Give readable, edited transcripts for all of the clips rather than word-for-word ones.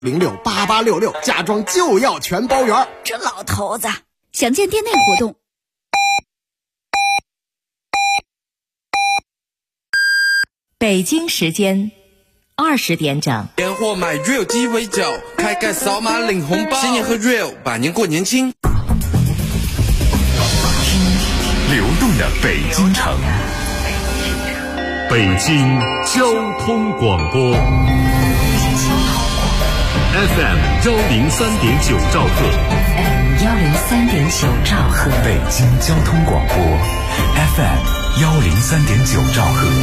068866，家装就要全包圆。 这老头子，详见店内活动。 北京时间20点整， 年货买 real 鸡尾酒，开盖扫码领红包，新年喝 real， 百年过年轻。 流动的北京城，北京交通广播 FM 103.9兆赫 103.9兆赫， 北京交通广播 FM 103.9兆赫。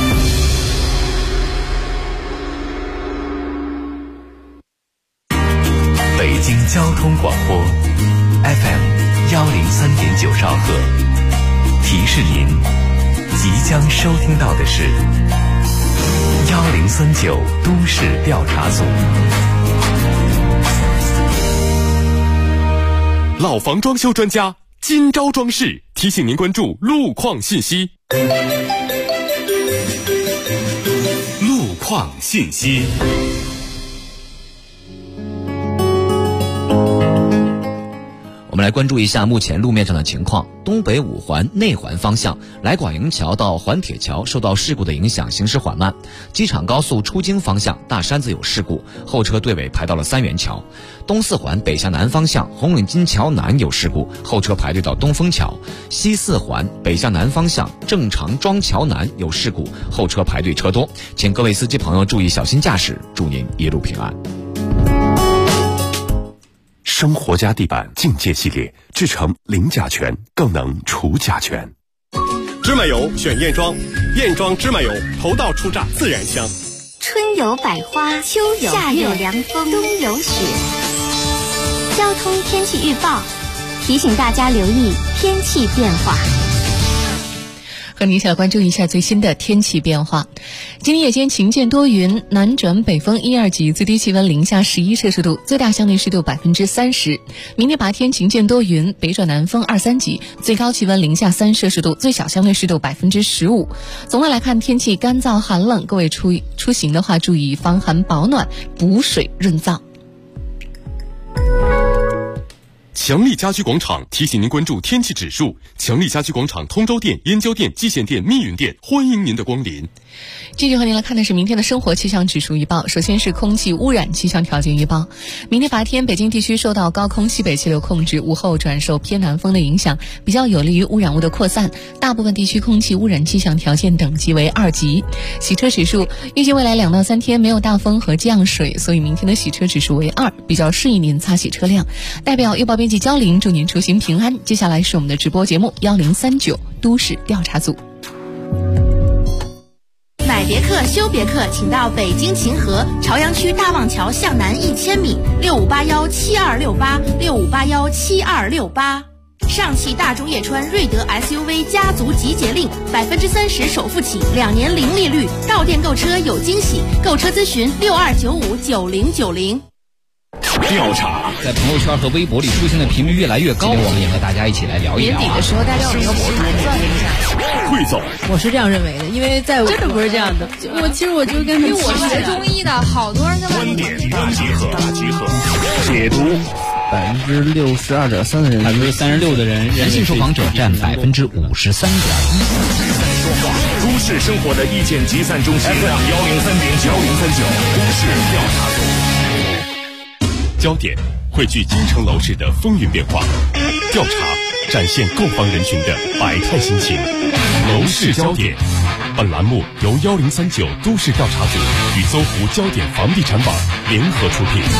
北京交通广播 FM 103.9兆赫，提示您，即将收听到的是1039都市调查组。 老房装修专家今朝装饰提醒您关注路况信息。 路况信息。 我们来关注一下目前路面上的情况。东北五环内环方向来广营桥到环铁桥受到事故的影响，行驶缓慢。机场高速出京方向大山子有事故，后车队尾排到了三元桥。东四环北向南方向红领巾桥南有事故，后车排队到东风桥。西四环北向南方向正常庄桥南有事故，后车排队车多，请各位司机朋友注意小心驾驶，祝您一路平安。 生活家地板境界系列制成零甲醛，更能除甲醛。 芝麻油选燕庄，燕庄芝麻油头道出榨自然香。 春有百花，秋有夏有凉风，冬有雪。交通天气预报提醒大家留意天气变化。 和您一起来关注一下最新的天气变化。今天夜间晴间多云，南转北风1、2级，最低气温零下11摄氏度，最大相对湿度30%。明天白天晴间多云，北转南风2、3级，最高气温零下3摄氏度，最小相对湿度15%。总的来看，天气干燥寒冷，各位出行的话注意防寒保暖，补水润燥。 强力家居广场提醒您关注天气指数。强力家居广场通州店、燕郊店、蓟县店、密云店，欢迎您的光临。 继续和您来看的是明天的生活气象指数预报。首先是空气污染气象条件预报。明天白天北京地区受到高空西北气流控制，午后转受偏南风的影响，比较有利于污染物的扩散，大部分地区空气污染气象条件等级为2级。洗车指数预计未来2到3天没有大风和降水，所以明天的洗车指数为2，比较适宜您擦洗车辆。代表预报编辑焦玲祝您出行平安。接下来是我们的直播节目1039都市调查组。 买别克修别克，请到北京秦河朝阳区大望桥向南1000米，65817268，65817268。上汽大众叶川锐德 SUV 家族集结令，30%首付起，2年零利率，到店购车有惊喜，购车咨询62959090。 调查在朋友圈和微博里出现的频率越来越高，我们也和大家一起来聊一聊。 年底的时候，大家有一个盘算一下。 汇总， 我是这样认为的，因为在真的不是这样的。其实我就跟因为我是学中医的，好多人跟观点大集合，解读。 62.3%的人，36%的人，男性受访者占53.1%。 都市生活的意见集散中心 FM 103.9都市调查组。 焦点汇聚京城楼市的风云变化，调查展现购房人群的百态心情。楼市焦点，本栏目由1039都市调查组与搜狐焦点房地产网联合出品。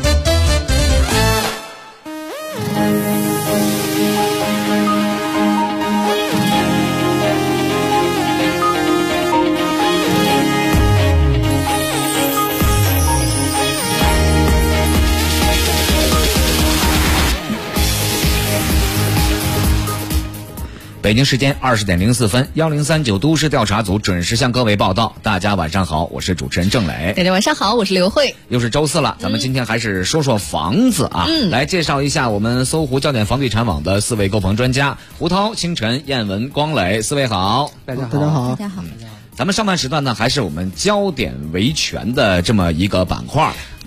北京时间20点04分，1039都市调查组准时向各位报道。大家晚上好，我是主持人郑磊。 大家晚上好，我是刘慧。 又是周四了，咱们今天还是说说房子啊。来介绍一下我们搜狐焦点房地产网的4位购房专家：胡涛、清晨、燕文、光磊。4位好， 大家好， 大家好。 咱们上半时段呢，还是我们焦点维权的这么一个板块。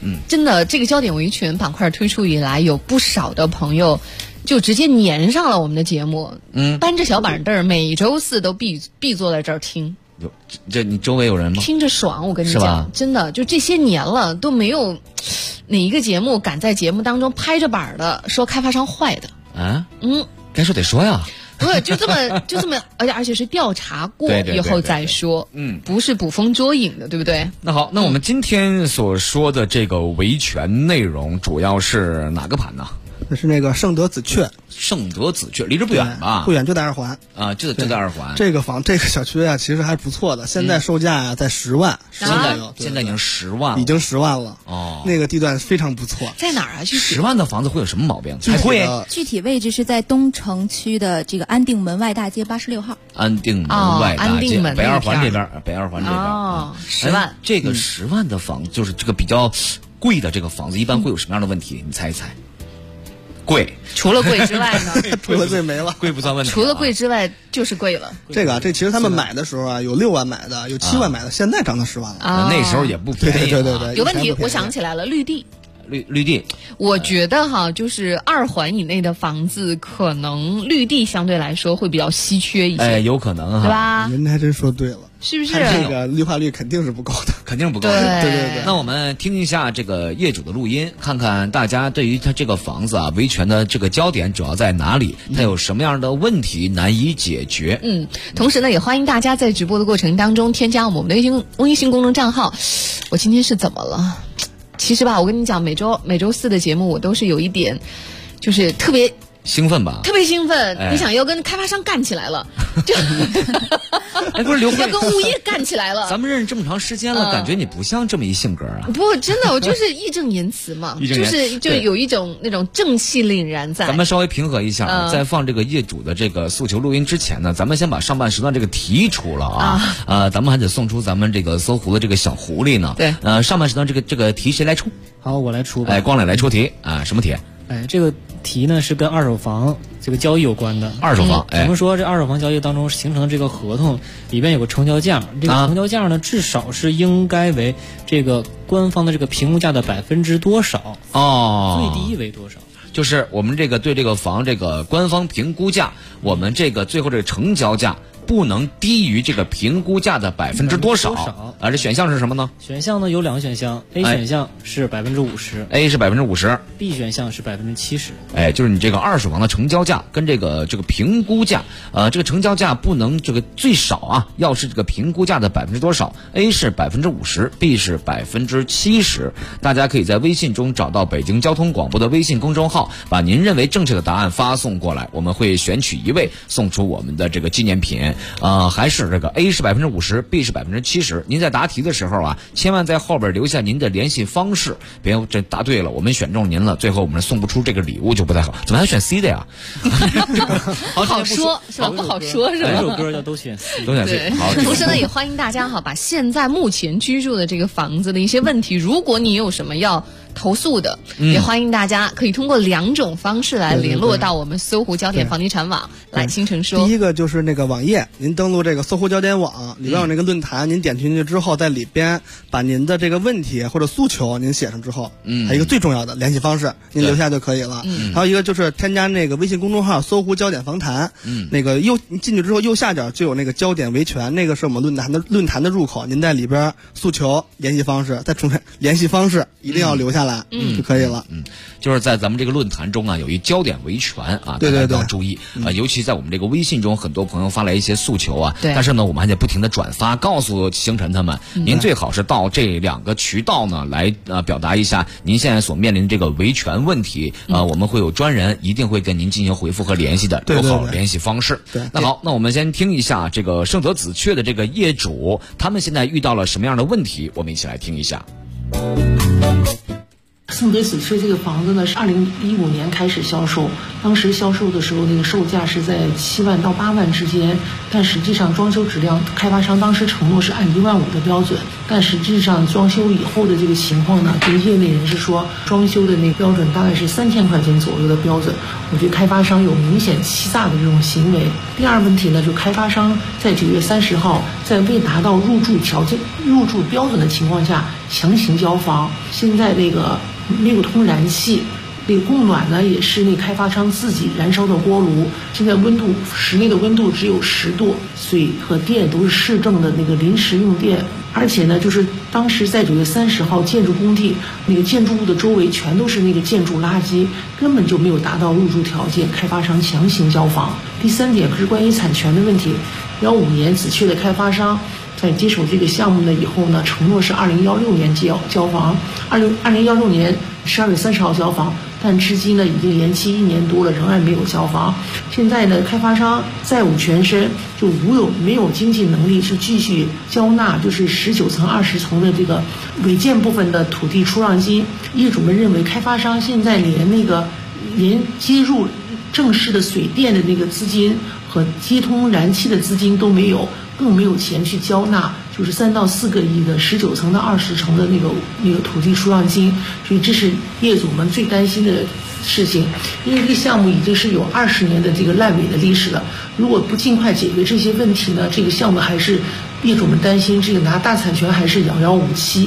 真的这个焦点维权板块推出以来，有不少的朋友就直接粘上了我们的节目，搬着小板凳，每周四都必坐在这儿听。 这你周围有人吗？ 听着爽，我跟你讲，真的就这些年了都没有哪一个节目敢在节目当中拍着板的说开发商坏的啊。该说得说呀。 不是就这么，而且是调查过以后再说，不是捕风捉影的，对不对？ 那好，那我们今天所说的这个维权内容主要是哪个盘呢？ 那是那个盛德紫雀。 盛德紫雀离这不远吧？ 不远，就在二环啊，就在二环。 这个小区啊，其实还不错的，现在售价呀在10万， 现在已经10万了， 已经10万了哦。 那个地段非常不错。 在哪儿啊 ？10万的房子会有什么毛病？太贵。 具体位置是在东城区的这个安定门外大街86号。 安定门外大街，北二环这边。 哦，10万。 这个10万的房子，就是这个比较贵的这个房子，一般会有什么样的问题？你猜一猜。贵， 除了贵之外呢？ 除了贵没了， 贵不算问题。 除了贵之外就是贵了。 这其实他们买的时候啊，有6万买的，有7万买的，现在涨到10万了。 那时候也不便宜。 对， 有问题，我想起来了，绿地。 绿地， 我觉得就是2环以内的房子，可能绿地相对来说会比较稀缺一些。 有可能对吧？ 您还真说对了。 是不是？ 这个绿化率肯定是不够的， 肯定不够。 对。 那我们听一下这个业主的录音，看看大家对于他这个房子啊维权的这个焦点主要在哪里，他有什么样的问题难以解决。 同时呢，也欢迎大家在直播的过程当中添加我们的微信公众账号。我今天是怎么了？其实吧，我跟你讲，每周四的节目我都是有一点，就是特别兴奋吧？ 特别兴奋，你想要跟开发商干起来了，就不是刘慧要跟物业干起来了。 咱们认识这么长时间了，感觉你不像这么一性格啊。 不，真的，我就是义正言辞嘛，就有一种那种正气凛然在。 咱们稍微平和一下，在放这个业主的这个诉求录音之前呢，咱们先把上半时段这个题出了啊。咱们还得送出咱们这个搜狐的这个小狐狸呢。 对。 上半时段这个题谁来出？ 好，我来出吧。 光磊来出题啊，什么题？ 这个题呢是跟二手房这个交易有关的。 二手房， 我们说这二手房交易当中形成的这个合同里边有个成交价，这个成交价呢至少是应该为这个官方的这个评估价的多少？最低为多少？ 就是我们这个对这个房这个官方评估价，我们这个最后这个成交价不能低于这个评估价的多少？这选项是什么呢？ 选项呢有2个选项 ，A 选项是50%，A 是50%，B 选项是70%。 就是你这个二手房的成交价跟这个评估价，这个成交价不能这个最少啊，要是这个评估价的多少 ？A 是50%，B 是70%。大家可以在微信中找到北京交通广播的微信公众号，把您认为正确的答案发送过来，我们会选取1位送出我们的这个纪念品。还是这个 A 是50%，B 是70%。您在答题的时候啊，千万在后边留下您的联系方式，别这答对了，我们选中您了，最后我们送不出这个礼物就不太好。怎么还选 C 的呀？ 不好说是吧？不好说是吧？ 这首歌叫都选 C， 都选 C。好， 同时呢，也欢迎大家把现在目前居住的这个房子的一些问题，如果你有什么要投诉的，也欢迎大家可以通过2种方式来联络到我们搜狐焦点房地产网。来，星辰说， 第一个就是那个网页，您登录这个搜狐焦点网，里边有那个论坛，您点进去之后，在里边把您的这个问题或者诉求您写上之后，还有一个最重要的联系方式，您留下就可以了。还有一个就是添加那个微信公众号搜狐焦点房谈，那个进去之后右下角就有那个焦点维权，那个是我们论坛的入口，您在里边诉求联系方式，再重申联系方式一定要留下来，就可以了。 就是在咱们这个论坛中啊，有一焦点维权啊， 对， 大家要注意尤其在我们这个微信中，很多朋友发来一些诉求啊，但是呢，我们还得不停的转发，告诉星辰他们，您最好是到这2个渠道呢来表达一下您现在所面临的这个维权问题我们会有专人一定会跟您进行回复和联系的，留好联系方式。那好，那我们先听一下这个盛德紫雀的这个业主，他们现在遇到了什么样的问题，我们一起来听一下。 盛德紫雀这个房子呢，是2015年开始销售，当时销售的时候那个售价是在7万到8万之间，但实际上装修质量，开发商当时承诺是按1万5的标准，但实际上装修以后的这个情况呢，就业内人士说，装修的那个标准大概是3000块钱左右的标准，我觉得开发商有明显欺诈的这种行为。第二问题呢，就开发商在9月30号，在未达到入住标准的情况下， 强行交房。现在那个没有通燃气，那个供暖呢也是那开发商自己燃烧的锅炉，现在室内的温度只有10度，水和电都是市政的那个临时用电。而且呢，就是当时在9月30号建筑工地那个建筑物的周围全都是那个建筑垃圾，根本就没有达到入住条件，开发商强行交房。第3点是关于产权的问题，15年子确的开发商在接手这个项目呢以后呢，承诺是2016年交房，2016年12月30号交房，但至今呢已经延期1年多了，仍然没有交房。现在呢，开发商债务全身，就没有经济能力是继续交纳就是19层20层的这个违建部分的土地出让金。业主们认为，开发商现在连接入正式的水电的那个资金和接通燃气的资金都没有，更没有钱去交纳就是3到4个亿的19层到20层的那个土地出让金。所以这是业主们最担心的事情，因为这个项目已经是有20年的这个烂尾的历史了，如果不尽快解决这些问题呢，这个项目还是业主们担心这个拿大产权还是遥遥无期。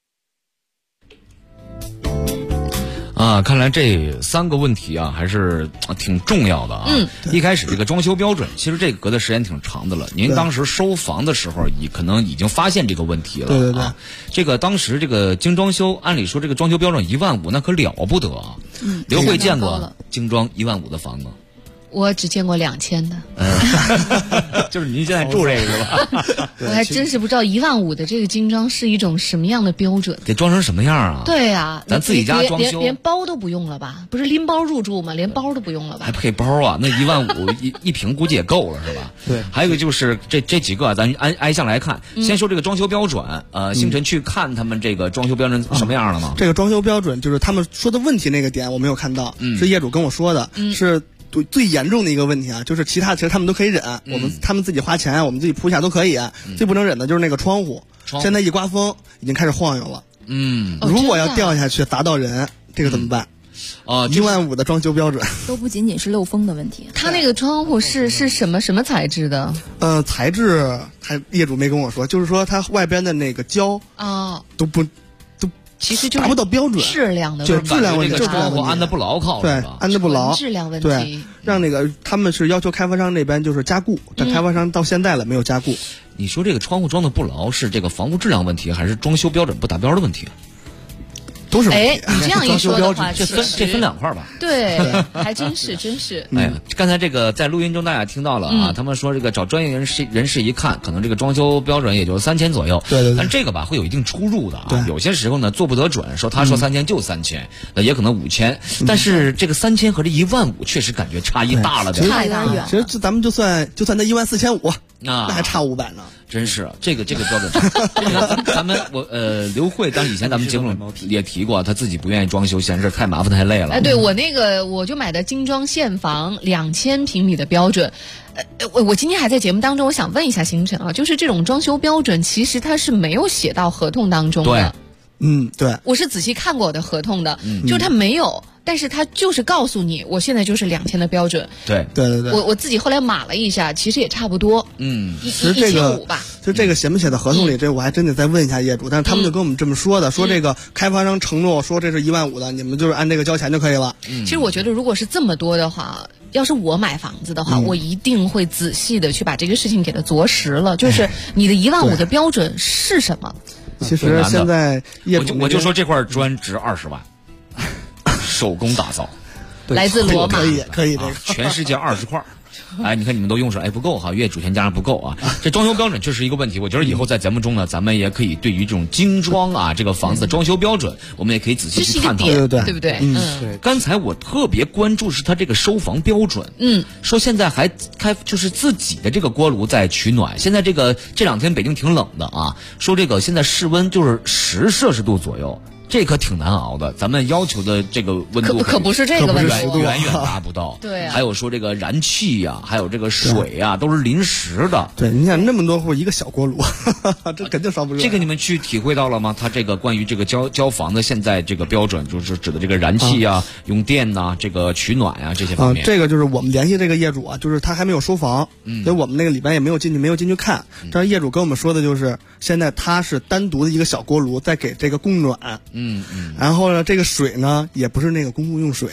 看来这3个问题啊还是挺重要的啊。一开始这个装修标准，其实这个隔的时间挺长的了。您当时收房的时候，可能已经发现这个问题了。 对。 这个当时这个精装修，按理说这个装修标准15000，那可了不得啊。刘慧见过精装15000的房子？ 我只见过2000的， 就是您现在住这个是吧？ 我还真是不知道15000的这个精装是一种什么样的标准， 得装成什么样啊？ 对啊， 咱自己家装修连包都不用了吧？不是拎包入住吗？连包都不用了吧？ 还配包啊？那15000一平估计也够了是吧？ 对。 还有一个就是这几个，咱挨项来看。先说这个装修标准，星辰去看他们这个装修标准什么样了吗？ 这个装修标准就是他们说的问题那个点我没有看到，是业主跟我说的，是最严重的一个问题啊，就是其实他们都可以忍，他们自己花钱，我们自己铺下都可以。最不能忍的就是那个窗户，现在一刮风已经开始晃悠了。如果要掉下去砸到人，这个怎么办？15000的装修标准都不仅仅是漏风的问题。 它那个窗户是什么材质的？ 材质业主没跟我说，就是说它外边的那个胶其实就达不到标准， 质量的问题， 质量问题， 就是窗户安的不牢靠， 对，安的不牢， 质量问题。 对，让那个他们是要求开发商那边就是加固，但开发商到现在了没有加固。 你说这个窗户装的不牢是这个房屋质量问题，还是装修标准不达标的问题？ 都是问题。 你这样一说的话， 这分2块吧？ 对，还真是。 哎呀，刚才这个在录音中大家听到了啊，他们说这个找专业人士一看，可能这个装修标准也就3000左右。 对。 但这个吧会有一定出入的啊，有些时候呢做不得准，他说3000就3000，也可能5000。但是这个3000和这15000确实感觉差异大了点， 差远了。 其实咱们就算那14500那还差500呢。 真是这个标准。咱们刘慧以前咱们节目也提过，她自己不愿意装修，嫌事太麻烦太累了。 对，我就买的精装现房2000平米的标准。我今天还在节目当中，我想问一下星辰啊，就是这种装修标准其实它是没有写到合同当中的。 对。 我是仔细看过我的合同的，就是它没有。但是他就是告诉你，我现在就是2000的标准。 对。 我自己后来码了一下，其实也差不多。 其实这个 1500吧。 就这个写没写到合同里，这我还真得再问一下业主。但是他们就跟我们这么说的，说这个开发商承诺说这是15000的，你们就是按这个交钱就可以了。 其实我觉得，如果是这么多的话，要是我买房子的话，我一定会仔细的去把这个事情给它着实了。就是你的15000的标准是什么？ 其实现在业主我就说这块砖值20万。手工打造， 来自罗马， 可以这个全世界20块。你看你们都用上，不够哈，月主权加上不够啊。这装修标准确实一个问题，我觉得以后在节目中呢，咱们也可以对于这种精装啊，这个房子的装修标准，我们也可以仔细去探讨， 对不对？ 对。刚才我特别关注是它这个收房标准，说现在还就是自己的这个锅炉在取暖。现在这2天北京挺冷的啊，说这个现在室温就是10摄氏度左右。这可挺难熬的，咱们要求的这个温度可不是这个温度， 远达不到。 对， 还有说这个燃气呀，还有这个水呀，都是临时的。 对，你想那么多户一个小锅炉，这肯定烧不热。 这个你们去体会到了吗？它这个关于这个交房的现在这个标准，就是指的这个燃气呀、用电呐、这个取暖呀这些方面。 这个就是我们联系这个业主啊，就是他还没有收房，所以我们那个里边也没有进去看。但是业主跟我们说的就是现在它是单独的一个小锅炉在给这个供暖。然后呢，这个水呢也不是那个公共用水。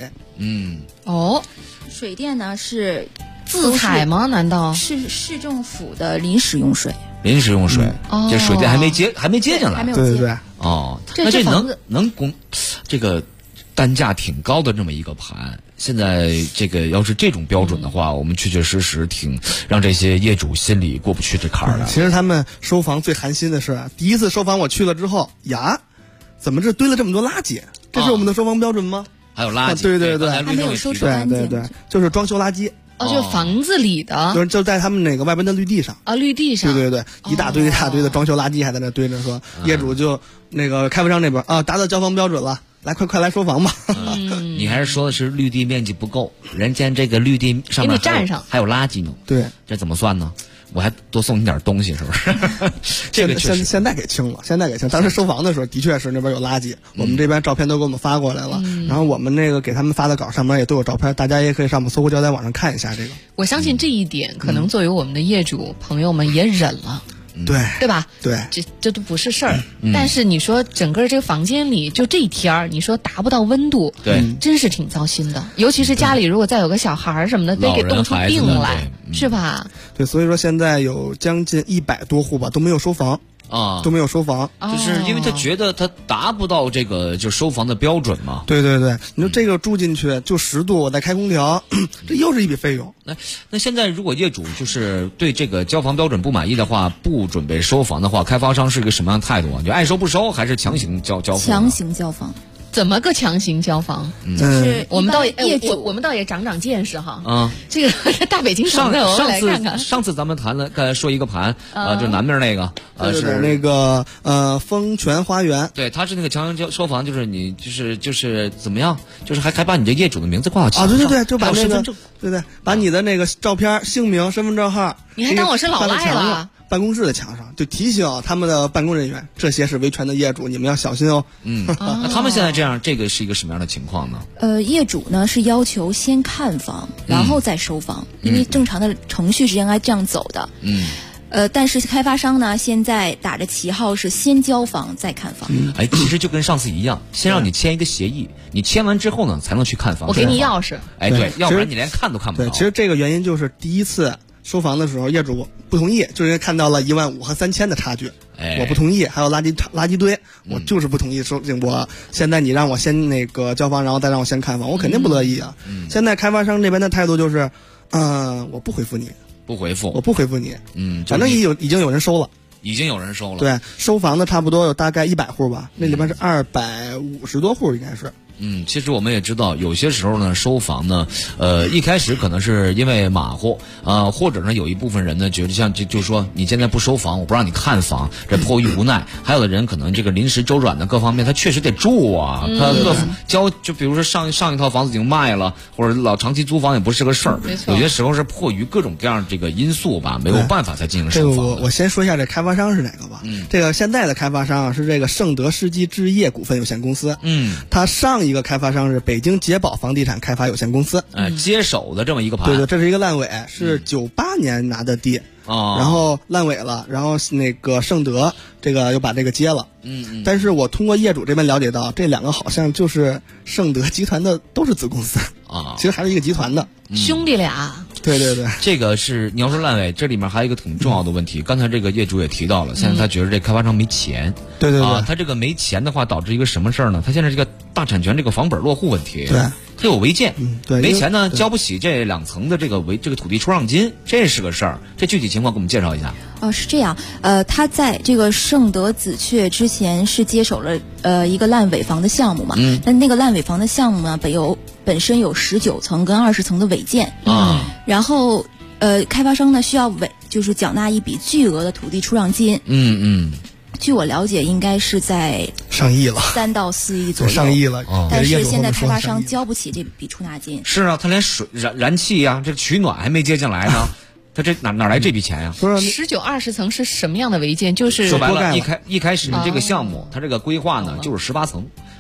水电呢是自采吗？难道是市政府的临时用水？ 临时用水，这水电还没接进来。 还没有接。 对。 那这能供这个单价挺高的这么一个盘。现在这个要是这种标准的话，我们确确实实挺让这些业主心里过不去这坎儿了。 其实他们收房最寒心的是，第一次收房我去了之后呀，怎么这堆了这么多垃圾？这是我们的收房标准吗？ 还有垃圾， 对， 还没有收拾干净。 对，就是装修垃圾。 就房子里的， 就在他们那个外边的绿地上绿地上， 对，一大堆的装修垃圾还在那堆着，说业主就那个开发商那边达到交房标准了，来快来收房吧。 你还是说的是绿地面积不够，人家这个绿地上面还有垃圾呢。 对， 这怎么算呢？我还多送你点东西，是不是？这个现在给清了，当时收房的时候的确是那边有垃圾，我们这边照片都给我们发过来了，然后我们那个给他们发的稿上面也都有照片，大家也可以上我们搜狐交代网上看一下这个。 我相信这一点，可能作为我们的业主朋友们也忍了。对吧？ 对， 这都不是事儿。但是你说整个这个房间里就这一天儿，你说达不到温度， 对， 真是挺糟心的。尤其是家里如果再有个小孩儿什么的，得给冻出病来，是吧？ 对，所以说现在有将近100多户吧都没有收房。都没有收房， 就是因为他觉得他达不到这个就收房的标准嘛。 对，你说这个住进去就10度，我再开空调，这又是一笔费用。 那现在如果业主就是对这个交房标准不满意的话，不准备收房的话，开发商是一个什么样的态度啊？就爱收不收，还是强行交房？ 强行交房。 怎么个强行交房？ 就是我们倒也长见识哈。这个大北京城的，我们来看看。 上次咱们谈了，刚才说一个盘就南边那个是那个丰泉花园。 对，他是那个强行收房，就是你就是怎么样，就是还把你这业主的名字挂到墙上。 对，就把那个对，把你的那个照片、姓名、身份证号， 你还当我是老赖了。 办公室的墙上就提醒他们的办公人员，这些是维权的业主，你们要小心哦。 那他们现在这样，这个是一个什么样的情况呢？ 业主呢是要求先看房，然后再收房，因为正常的程序是应该这样走的。但是开发商呢现在打着旗号是先交房再看房。 其实就跟上次一样，先让你签一个协议，你签完之后呢才能去看房。 我给你钥匙。 对，要不然你连看都看不到。 对，其实这个原因就是第一次收房的时候，业主不同意，就是因为看到了15000和3000的差距，我不同意，还有垃圾堆，我就是不同意收。我现在你让我先那个交房，然后再让我先看房，我肯定不乐意啊。现在开发商这边的态度就是，我不回复你， 我不回复你，反正已经有人收了。对，收房的差不多有大概100户吧，那里边是250多户应该是。 其实我们也知道，有些时候呢，收房呢，一开始可能是因为马虎，或者呢，有一部分人呢觉得就是说，你现在不收房，我不让你看房，这迫于无奈。还有的人可能这个临时周转的各方面，他确实得住啊，他就比如说上一套房子已经卖了，或者长期租房也不是个事儿。有些时候是迫于各种各样这个因素吧，没有办法才进行收房。 我先说一下这开发商是哪个吧。这个现在的开发商是这个盛德世纪置业股份有限公司。它上一个开发商是北京捷宝房地产开发有限公司， 接手的这么一个盘。 对，这是一个烂尾，是98年拿的地，然后烂尾了，然后那个盛德这个又把这个接了。但是我通过业主这边了解到，这两个好像就是盛德集团的都是子公司其实还是一个集团的兄弟俩。 对， 这个是你要说烂尾，这里面还有一个挺重要的问题。刚才这个业主也提到了，现在他觉得这开发商没钱。 对， 他这个没钱的话，导致一个什么事儿呢？他现在这个大产权这个房本落户问题。 对， 他有违建。 对， 没钱呢，交不起这2层的这个土地出让金，这是个事儿。这具体情况给我们介绍一下。 是这样，他在这个盛德紫雀之前是接手了一个烂尾房的项目嘛，但那个烂尾房的项目呢本身有19层跟20层的违建然后开发商呢需要就是缴纳一笔巨额的土地出让金。据我了解，应该是在上亿了 ，3到4亿左右， 上亿了。 但是现在开发商交不起这笔出纳金。 是啊，他连水燃气呀，这取暖还没接进来呢。他这哪来这笔钱呀 ？19、20层是什么样的违建？就是说白了，一开始这个项目，它这个规划呢就是18层，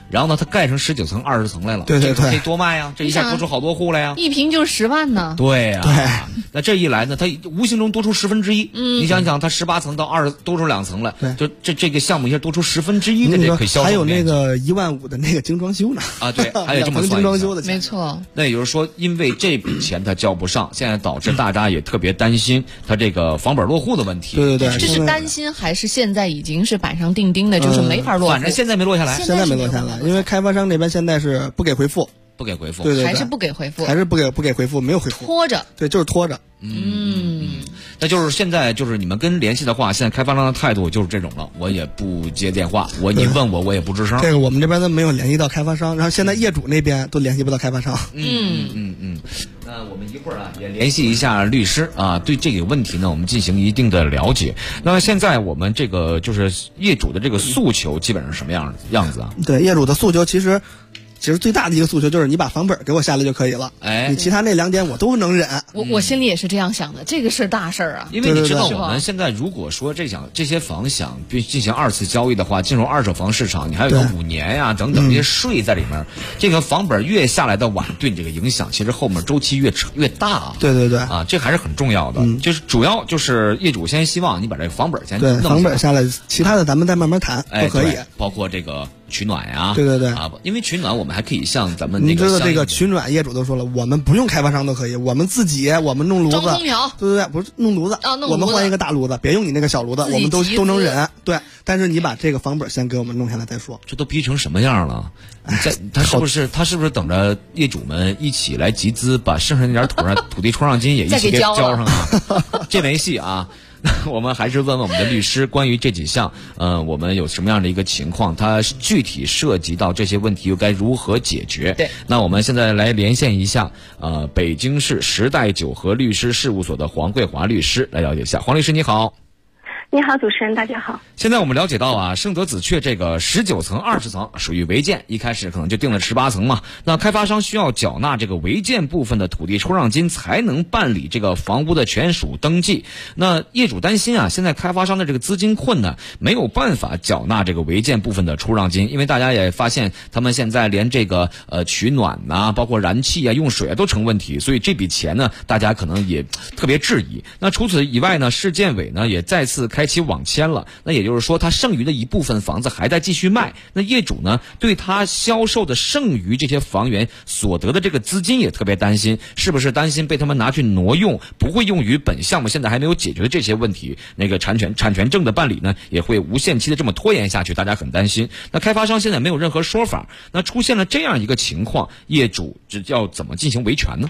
然后呢，它盖成19层、20层来了， 对， 可以多卖呀，这一下多出好多户来呀， 一平就10万呢。 对呀，对，那这一来呢，它无形中多出1/10。你想想，它18层到多出2层了，就这个项目一下多出1/10的这可以销售。 还有那个15000的那个精装修呢啊，对，还有这么算精装修的钱， 没错。 那也就是说，因为这笔钱它交不上，现在导致大家也特别担心它这个房本落户的问题。 对， 这是担心还是现在已经是板上钉钉的，就是没法落户？ 反正现在没落下来， 现在没落下来，因为开发商这边现在是不给回复。对， 还是不给回复， 还是不给回复，没有回复， 拖着。 对，就是拖着。 那就是现在就是你们跟联系的话，现在开发商的态度就是这种了，我也不接电话，你问我也不吱声。 这个我们这边都没有联系到开发商，然后现在业主那边都联系不到开发商。 那我们一会儿也联系一下律师啊，对这个问题呢，我们进行一定的了解。那现在我们这个就是业主的这个诉求基本上什么样子啊？ 对，业主的诉求其实最大的一个诉求就是你把房本给我下来就可以了，你其他那2点我都能忍。 我心里也是这样想的，这个是大事儿啊。 因为你知道我们现在如果说这些房想进行2次交易的话，进入二手房市场，你还有个5年呀等等这些税在里面，这个房本越下来的晚，对你这个影响其实后面周期越大。 对啊，这还是很重要的。就是主要就是业主先希望你把这个房本先弄下来， 房本下来，其他的咱们再慢慢谈都可以， 包括这个取暖呀。 对啊，因为取暖我们还可以像咱们那个， 你知道这个取暖业主都说了，我们不用开发商都可以，我们自己我们弄炉子， 装空调， 对，不是弄炉子，我们换一个大炉子，别用你那个小炉子，我们都能忍。对，但是你把这个房本先给我们弄下来再说。 这都逼成什么样了？他是不是等着业主们一起来集资，把剩下那点土地出让金也一起给交上啊？这没戏啊！我们还是问问我们的律师，关于这几项，我们有什么样的一个情况？它具体涉及到这些问题又该如何解决？ 对， 那我们现在来连线一下，北京市时代九和律师事务所的黄桂华律师来了解一下。黄律师你好。 你好，主持人，大家好。 现在我们了解到啊，盛德紫雀这个19层、20层属于违建，一开始可能就定了18层嘛。那开发商需要缴纳这个违建部分的土地出让金，才能办理这个房屋的权属登记。那业主担心啊，现在开发商的这个资金困难，没有办法缴纳这个违建部分的出让金，因为大家也发现他们现在连这个取暖呐，包括燃气啊、用水啊都成问题，所以这笔钱呢，大家可能也特别质疑。那除此以外呢，市建委呢也再次开启网签了，那也就是说他剩余的一部分房子还在继续卖，那业主呢对他销售的剩余这些房源所得的这个资金也特别担心，是不是担心被他们拿去挪用，不会用于本项目现在还没有解决的这些问题，那个产权证的办理呢也会无限期的这么拖延下去，大家很担心。那开发商现在没有任何说法，那出现了这样一个情况，业主要怎么进行维权呢？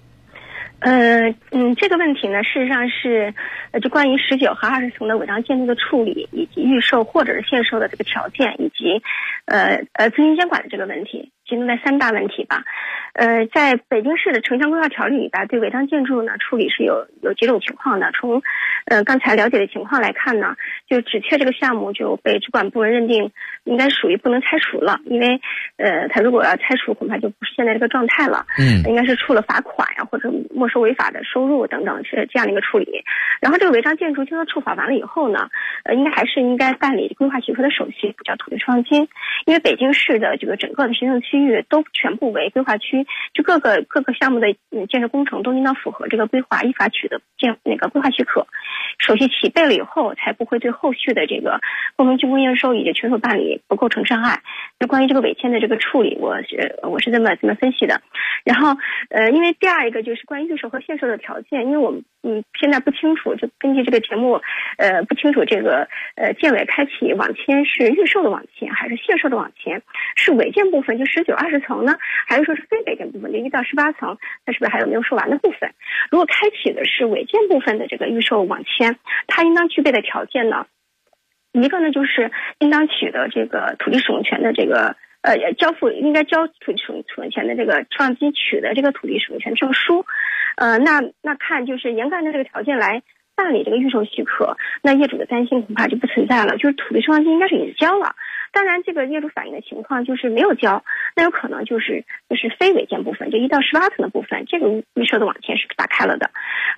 这个问题呢，事实上是就关于19和20层的违章建筑的处理，以及预售或者是限售的这个条件，以及资金监管的这个问题，集中在3大问题吧。在北京市的城乡规划条例里边，对违章建筑呢处理是有几种情况的。从刚才了解的情况来看呢，就紫雀这个项目就被主管部门认定应该属于不能拆除了，因为他如果要拆除，恐怕就不是现在这个状态了，应该是处了罚款呀，或者没收违法的收入等等，是这样的一个处理。然后这个违章建筑经过处罚完了以后呢，应该办理规划许可的手续，不叫土地出让金，因为北京市的这个整个的行政区域都全部为规划区，就各个项目的建设工程都应当符合这个规划，依法取得规划许可，手续齐备了以后，才不会对后续的这个共同竣工验收以及权属办理不构成障碍。就关于这个违签的这个处理，我是这么分析的。然后因为第二一个就是关于预售和限售的条件，因为我们现在不清楚，就根据这个节目不清楚这个建委开启网签是预售的网签还是限售的网签，是违建部分就19、20层呢，还是说是非违建部分就1到18层，它是不是还有没有售完的部分？如果开启的是违建部分的这个预售网签，它应当具备的条件呢，一个呢就是应当取得这个土地使用权的这个应该交土地使用权的这个出让金，取得这个土地使用权证书。那看就是严格按照这个条件来办理这个预售许可，那业主的担心恐怕就不存在了，就是土地出让金应该是已经交了。当然这个业主反映的情况就是没有交，那有可能就是非违建部分，就1到18层的部分，这个预售的网签是打开了的。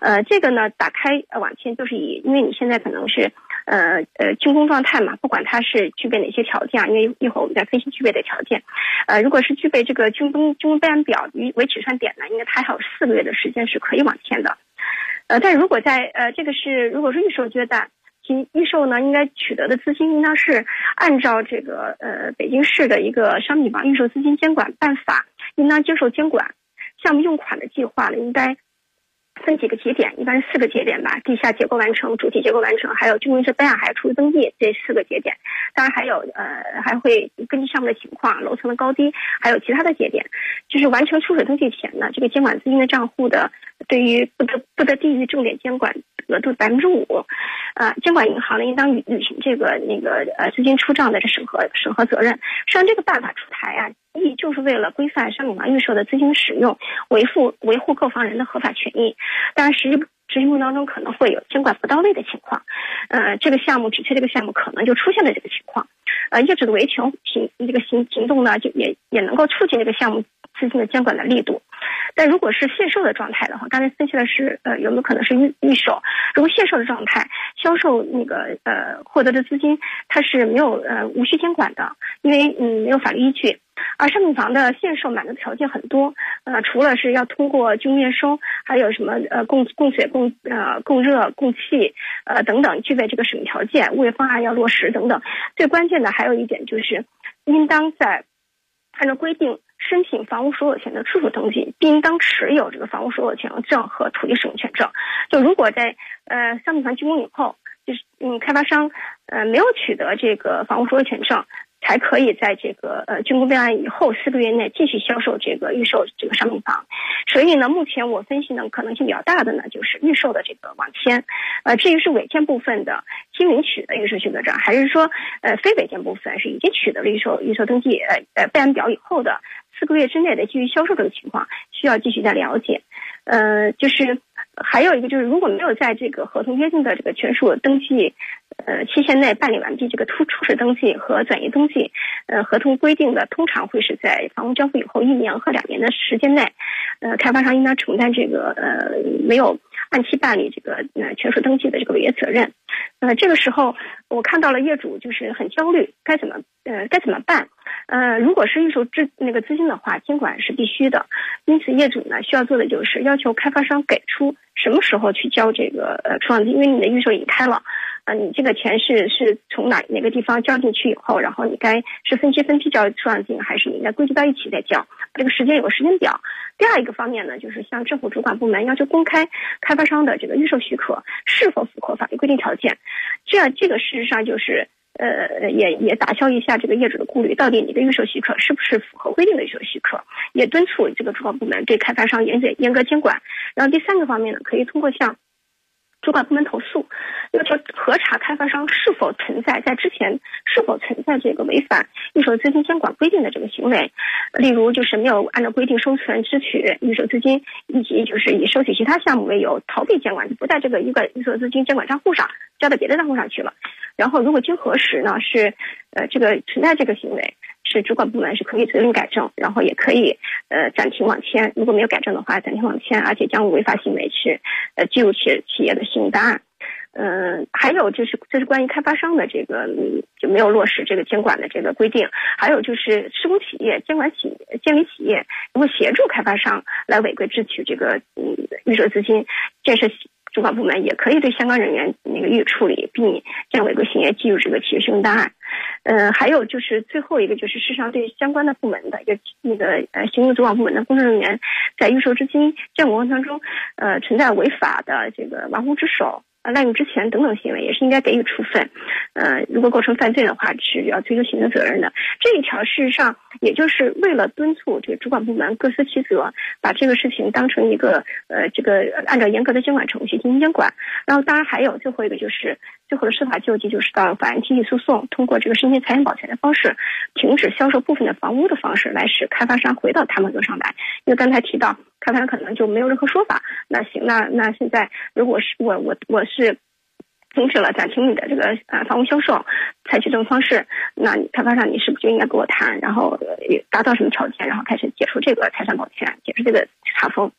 这个呢，打开网签就是因为你现在可能是竣工状态嘛，不管它是具备哪些条件，因为一会儿我们再分析具备的条件。如果是具备这个竣工备案表为起算点呢，应该它还有4个月的时间是可以网签的。但如果如果是预售阶段，其预售呢，应该取得的资金应当是按照这个北京市的一个商品房预售资金监管办法，应当接受监管。项目用款的计划呢，应该分几个节点，一般是4个节点吧，地下结构完成、主体结构完成，还有竣工设备案，还有出入登记这4个节点。当然还有还会根据项目的情况、楼层的高低，还有其他的节点。就是完成出水登记前呢，这个监管资金的账户的对于不得低于重点监管额度5%。监管银行呢，应当履行这个资金出账的审核责任。实际上这个办法出台啊，意义就是为了规范商品房预售的资金使用，维护购房人的合法权益。当然，实际执行过程当中可能会有监管不到位的情况，这个项目只缺这个项目可能就出现了这个情况。业主的维权行动呢，就也能够促进这个项目资金的监管的力度。但如果是限售的状态的话，刚才分析的是有没有可能是预售，如果限售的状态，销售获得的资金它是没有无需监管的，因为没有法律依据。而商品房的限售满足条件很多，除了是要通过竣工验收，还有什么供水、供热、供气等等具备这个使用条件，物业方案要落实等等。最关键的还有一点就是，应当在按照规定申请房屋所有权的自主登记，并应当持有这个房屋所有权证和土地使用权证。就如果在商品房竣工以后，就是开发商没有取得这个房屋所有权证，才可以在这个竣工备案以后4个月内继续销售这个预售这个商品房。所以呢，目前我分析呢可能性比较大的呢就是预售的这个网签。至于是违建部分的新领取的预售许可证，还是说非违建部分是已经取得了预售登记备案表以后的4个月之内的继续销售这个情况，需要继续再了解。就是还有一个就是，如果没有在这个合同约定的这个全数登记期限内办理完毕这个初始登记和转移登记，合同规定的通常会是在房屋交付以后1年和2年的时间内，开发商应当承担这个没有按期办理这个全数登记的这个违约责任。这个时候我看到了业主就是很焦虑，该怎么办？如果是预售资金的话，监管是必须的，因此业主呢需要做的就是要求开发商给出什么时候去交这个出让金，因为你的预售已经开了，你这个钱是从哪个地方交进去以后，然后你该是分期交出让金，还是你应该归集到一起再交？这个时间有个时间表。第二一个方面呢，就是向政府主管部门要求公开开发商的这个预售许可是否符合法律规定条件，这个事实上就是也打消一下这个业主的顾虑，到底你的预售许可是不是符合规定的预售许可，也敦促这个主管部门对开发商严格监管。然后第三个方面呢，可以通过向主管部门投诉，要求核查开发商是否存在这个违反预售资金监管规定的这个行为，例如就是没有按照规定收存支取预售资金，以及就是以收取其他项目为由逃避监管，不在这个一个预售资金监管账户上，交到别的账户上去了。然后如果经核实呢，是这个存在这个行为，是主管部门是可以责令改正，然后也可以暂停网签，如果没有改正的话暂停网签，而且将违法行为是记入企业的信用档案。还有就是这是关于开发商的这个就没有落实这个监管的这个规定，还有就是施工企业监理企业如果协助开发商来违规支取这个预售资金，建设主管部门也可以对相关人员予以处理，并将违规行为记入这个企业信用档案。还有就是最后一个就是事实上对相关的部门的行政主管部门的工作人员，在预售资金监管过程当中存在违法的这个玩忽职守、滥用职权等等行为，也是应该给予处分。如果构成犯罪的话，是要追究行政责任的。这一条事实上也就是为了敦促这个主管部门各司其责，把这个事情当成一个这个按照严格的监管程序进行监管。然后当然还有最后一个就是最后的司法救济，就是到法院提起诉讼，通过这个申请财产保全的方式，停止销售部分的房屋的方式，来使开发商回到谈判桌上来。因为刚才提到开发商可能就没有任何说法，那行，那现在如果是我是停止了暂停你的这个房屋销售，采取这种方式，那你开发商你是不是就应该跟我谈，然后达到什么条件，然后开始解除这个财产保全，解除这个查封。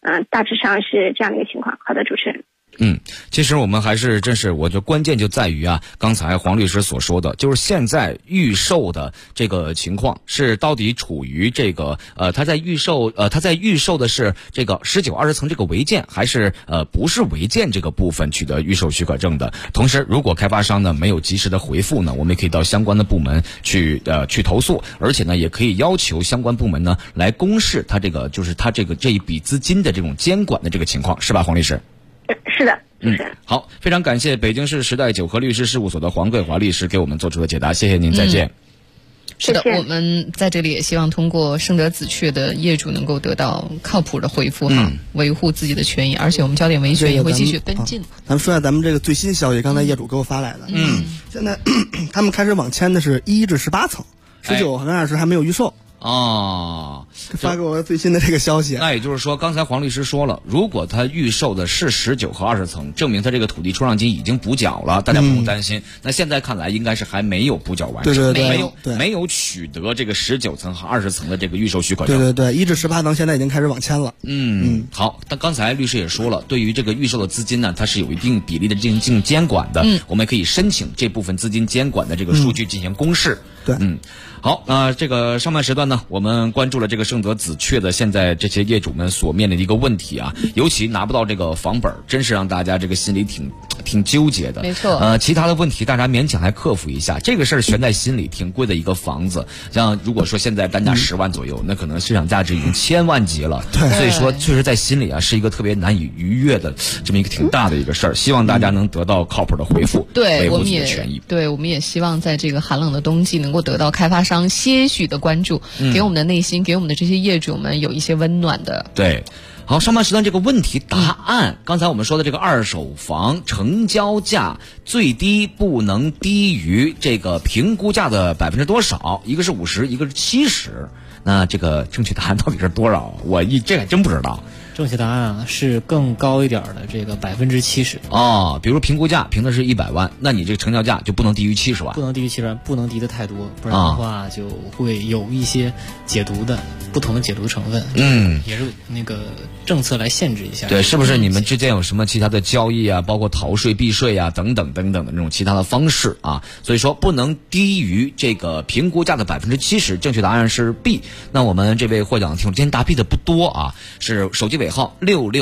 大致上是这样的一个情况。好的，主持人。 其实我们还是我觉得关键就在于刚才黄律师所说的，就是现在预售的这个情况是到底处于这个他在预售的是这个19、20层这个违建，还是不是违建这个部分取得预售许可证的。同时，如果开发商呢没有及时的回复呢，我们也可以到相关的部门去投诉，而且呢也可以要求相关部门呢来公示他这一笔资金的这种监管的这个情况，是吧，黄律师？ 是的。 好，非常感谢北京市时代九和律师事务所的黄桂华律师给我们做出的解答，谢谢您，再见。 是的，我们在这里也希望通过盛德紫雀的业主能够得到靠谱的回复维护自己的权益，而且我们焦点维权也会继续跟进。 咱们说一下咱们这个最新消息，刚才业主给我发来的。现在他们开始网签的是1至18层，19和20还没有预售。发给我最新的这个消息。 那也就是说，刚才黄律师说了，如果他预售的是19和20层，证明他这个土地出让金已经补缴了，大家不用担心。那现在看来应该是还没有补缴完成，没有取得这个19层和20层的这个预售许可证。 对，1至18层现在已经开始网签了。 好，但刚才律师也说了，对于这个预售的资金呢，它是有一定比例的进行监管的，我们可以申请这部分资金监管的这个数据进行公示。好，这个上半时段呢，我们关注了这个盛德紫雀的现在这些业主们所面临的一个问题尤其拿不到这个房本，真是让大家这个心里挺纠结的。 没错。 其他的问题大家勉强还克服一下，这个事儿悬在心里，挺贵的一个房子，像如果说现在单价10万左右，那可能市场价值已经1000万级了。所以说确实在心里是一个特别难以逾越的这么一个挺大的一个事儿，希望大家能得到靠谱的回复，维护自己的权益。 对，我们也希望在这个寒冷的冬季能够得到开发商些许的关注，给我们的内心，给我们的这些业主们有一些温暖的。 对。好，上半时段这个问题答案，刚才我们说的这个二手房成交价最低不能低于这个评估价的多少，一个是50%，一个是70%，那这个正确答案到底是多少？这还真不知道。 正确答案是更高一点的这个70%。 比如评估价评的是100万，那你这个成交价就不能低于70万， 不能低于70万，不能低得太多，不然的话就会有一些不同的解读成分。也是那个政策来限制一下。 对，是不是你们之间有什么其他的交易包括逃税、避税等等的那种其他的方式所以说不能低于这个评估价的70%，正确答案是 B。那我们这位获奖听众今天答 B 的不多是手机尾号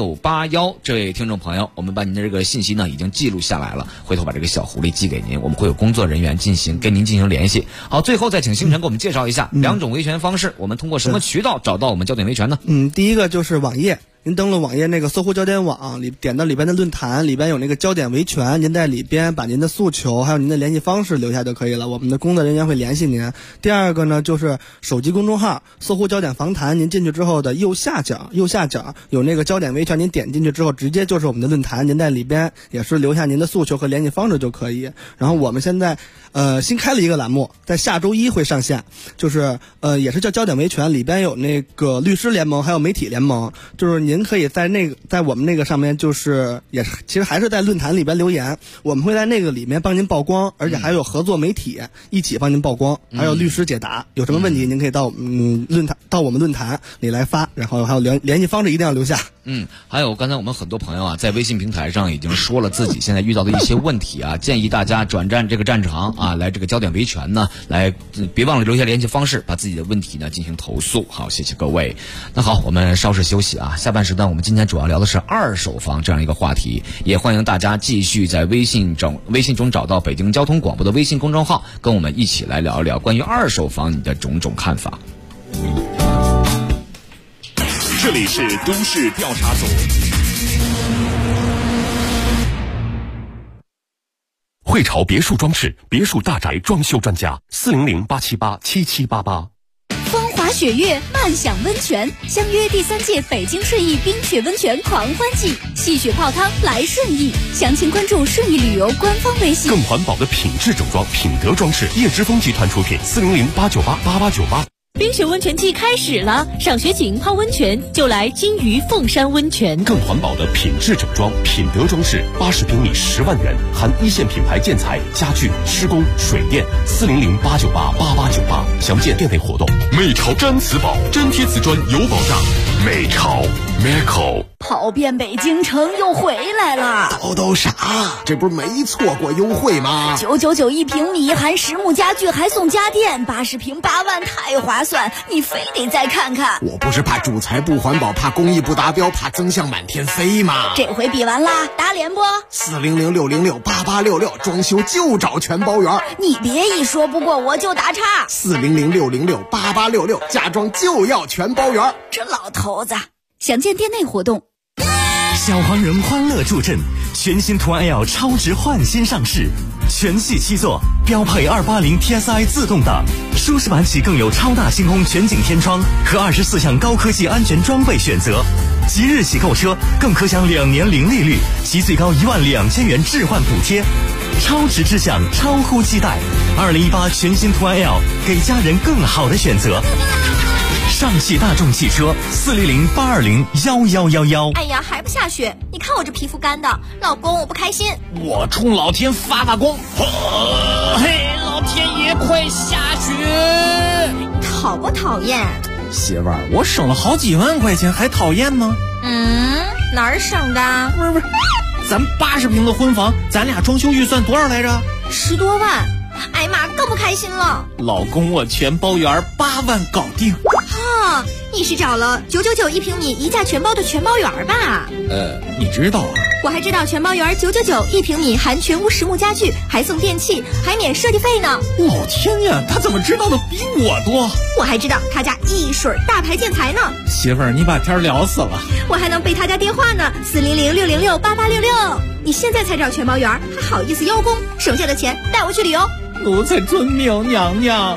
6681，这位听众朋友，我们把您的这个信息呢已经记录下来了，回头把这个小狐狸寄给您，我们会有工作人员跟您进行联系。好，最后再请星辰给我们介绍一下两种维权方式，我们通过什么渠道找到我们焦点维权呢？ 第一个就是网页。您登录网页那个搜狐焦点网点到里边的论坛，里边有那个焦点维权，您在里边把您的诉求还有您的联系方式留下就可以了，我们的工作人员会联系您。第二个呢，就是手机公众号搜狐焦点访谈，您进去之后的右下角有那个焦点维权，您点进去之后直接就是我们的论坛，您在里边也是留下您的诉求和联系方式就可以。然后我们现在新开了一个栏目，在下周1会上线，就是也是叫焦点维权，里边有那个律师联盟还有媒体联盟，就是您可以在我们那个上面，就是也是其实还是在论坛里边留言，我们会在那个里面帮您曝光，而且还有合作媒体一起帮您曝光，还有律师解答，有什么问题您可以到我们论坛里来发，然后还有联系方式一定要留下。 还有刚才我们很多朋友在微信平台上已经说了自己现在遇到的一些问题建议大家转战这个战场来这个焦点维权呢，来别忘了留下联系方式，把自己的问题呢进行投诉。好，谢谢各位。那好，我们稍事休息下半时段我们今天主要聊的是二手房这样一个话题，也欢迎大家继续在微信中找到北京交通广播的微信公众号，跟我们一起来聊一聊关于二手房你的种种看法。 这里是都市调查组。汇潮别墅装饰别墅大宅装修专家，400-878-7788。 风华雪月，漫享温泉，相约第3届北京顺义冰雪温泉狂欢季，戏雪泡汤来顺义，详情关注顺义旅游官方微信。 更环保的品质整装，品德装饰，叶之峰集团出品，400-898-8898。 冰雪温泉季开始了，赏雪景泡温泉就来金鱼凤山温泉。 更环保的品质整装，品德装饰，80平米10万元，含1线品牌建材、家具、施工、水电，400-898-8898。详见店内活动。美潮毡瓷宝，粘贴瓷砖有保障。美潮 Miracle 跑遍北京城又回来了。 都啥？这不是没错过优惠吗 ？999一平米，含实木家具还送家电，80平8万，太划算！你非得再看看。 我不是怕主材不环保，怕工艺不达标，怕增项满天飞吗？ 这回比完啦，打脸不？400-606-8866，装修就找全包圆。你别一说不过我就打岔。 400-606-8866，家装就要全包圆。 这老头子，详见店内活动。 小黄人欢乐助阵，全新途安 L 超值换新上市，全系7座，标配280 TSI 自动挡，舒适版起更有超大星空全景天窗和24项高科技安全装备选择。即日起购车更可享2年零利率及最高12000元置换补贴，超值之享，超乎期待。2018全新途安 L， 给家人更好的选择。上汽大众汽车400-820-1111。 哎呀，还不下雪？你看我这皮肤干的，老公我不开心。 我冲老天发光！嘿，老天爷快下雪！ 讨不讨厌？ 媳妇儿，我省了好几万块钱，还讨厌吗？ 哪儿省的？ 不是，咱80平的婚房，咱俩装修预算多少来着 ？10多万。哎呀妈，更不开心了。 老公，我全包圆，8万搞定。 哈，你是找了999一平米一价全包的全包圆吧？ 你知道啊？ 我还知道全包圆999一平米，含全屋实木家具，还送电器，还免设计费呢。 老天呀，他怎么知道的比我多？ 我还知道他家一水大牌建材呢。 媳妇儿，你把天聊死了。 我还能背他家电话呢，400-606-8866。你现在才找全包圆，还好意思邀功？省下的钱带我去旅游。 奴才遵命，娘娘。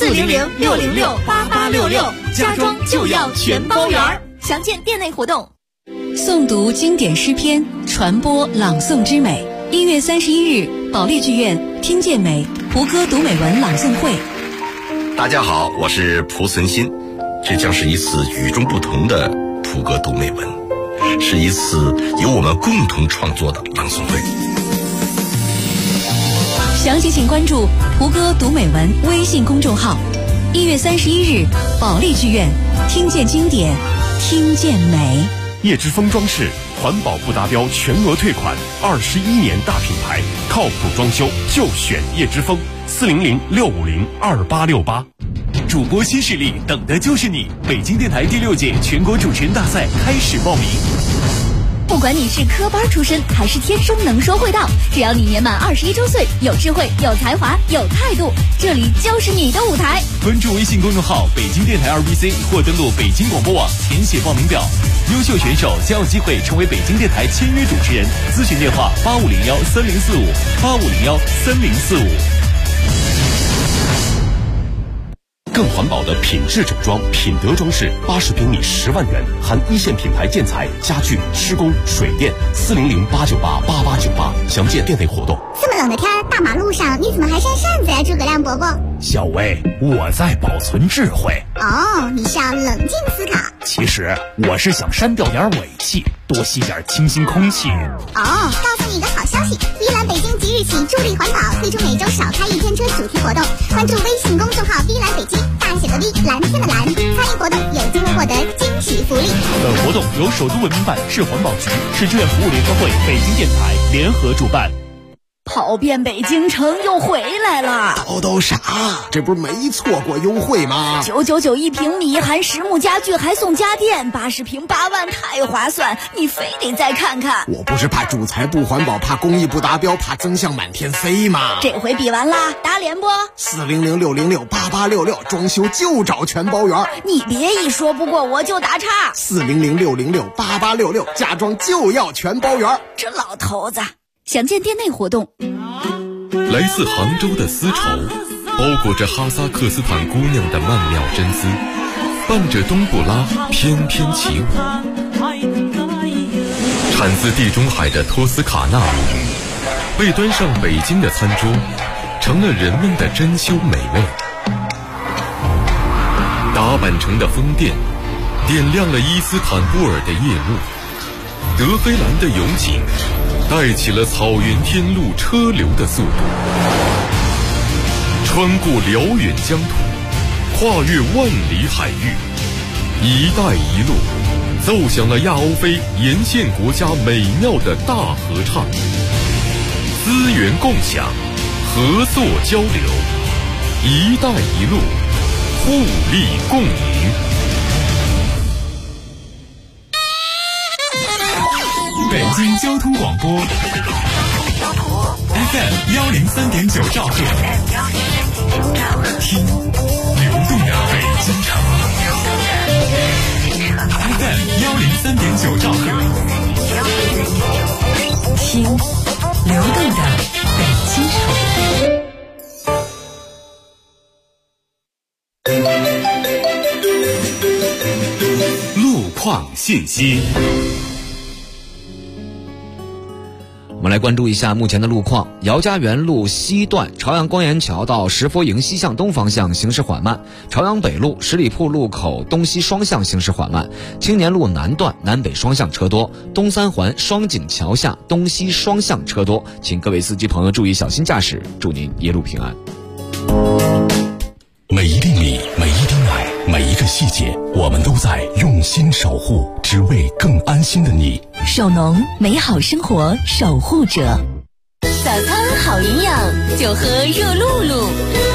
400-606-8866，家装就要全包圆。详见店内活动。 诵读经典诗篇，传播朗诵之美。1月31日，保利剧院听见美蒲歌读美文朗诵会。 大家好，我是蒲存昕，这将是一次与众不同的蒲歌读美文，是一次由我们共同创作的朗诵会。 详情请关注蒲歌读美文微信公众号。1月31日，保利剧院听见经典，听见美。 叶之峰装饰，环保不达标全额退款，21年大品牌，靠谱装修就选叶之峰。400-650-2868。 主播新势力，等的就是你！北京电台第6届全国主持人大赛开始报名。 不管你是科班出身还是天生能说会道，只要你年满21周岁，有智慧、有才华、有态度，这里就是你的舞台。 关注微信公众号北京电台2BC 或登录北京广播网填写报名表，优秀选手将有机会成为北京电台签约主持人。咨询电话8501-3045，8501-3045。 更环保的品质整装，品德装饰，80平米10万元，含1线品牌建材、家具、施工、水电。400-898-8898，详见店内活动。 这么冷的天，大马路上你怎么还扇扇子呀，诸葛亮伯伯？ 小薇，我在保存智慧。 哦，你是要冷静思考。 其实我是想删掉点尾气，多吸点清新空气。 告诉你一个好消息，依兰北京即日起助力环保，推出每周少开1天车主题活动。关注微信公众号依兰北京，大写的 V， 蓝天的蓝，参与活动有机会获得惊喜福利。 本活动由首都文明办、市环保局、市志愿服务联合会、北京电台联合主办。 跑遍北京城又回来了。 都啥？这不是没错过优惠吗 ？999一平米，含实木家具还送家电，80平8万，太划算！你非得再看看。 我不是怕主材不环保，怕工艺不达标，怕增项满天飞吗？ 这回比完啦，打脸不 ？400-606-8866，装修就找全包圆。 你别一说不过我就打岔。 400-606-8866，家装就要全包圆。 这老头子。详见店内活动。 来自杭州的丝绸，包裹着哈萨克斯坦姑娘的曼妙真姿，伴着冬不拉翩翩起舞。产自地中海的托斯卡纳米，被端上北京的餐桌，成了人们的珍馐美味。达坂城的风电，点亮了伊斯坦布尔的夜幕。德黑兰的勇景，带起了草原天路车流的速度，穿过辽远疆土，跨越万里海域， 一带一路奏响了亚欧非沿线国家美妙的大合唱，资源共享，合作交流，一带一路，互利共赢。 北京交通广播 FM 103.9兆赫，听流动的北京城。FM 103.9兆赫，听流动的北京城。 路况信息。 我们来关注一下目前的路况。姚家园路西段朝阳光岩桥到石佛营西向东方向行驶缓慢，朝阳北路十里铺路口东西双向行驶缓慢，青年路南段南北双向车多，东三环双井桥下东西双向车多，请各位司机朋友注意小心驾驶，祝您一路平安。 每一粒米，每一滴奶，每一个细节，我们都在用心守护，只为更安心的你。 手农美好生活守护者， 早餐好营养，就喝热露露。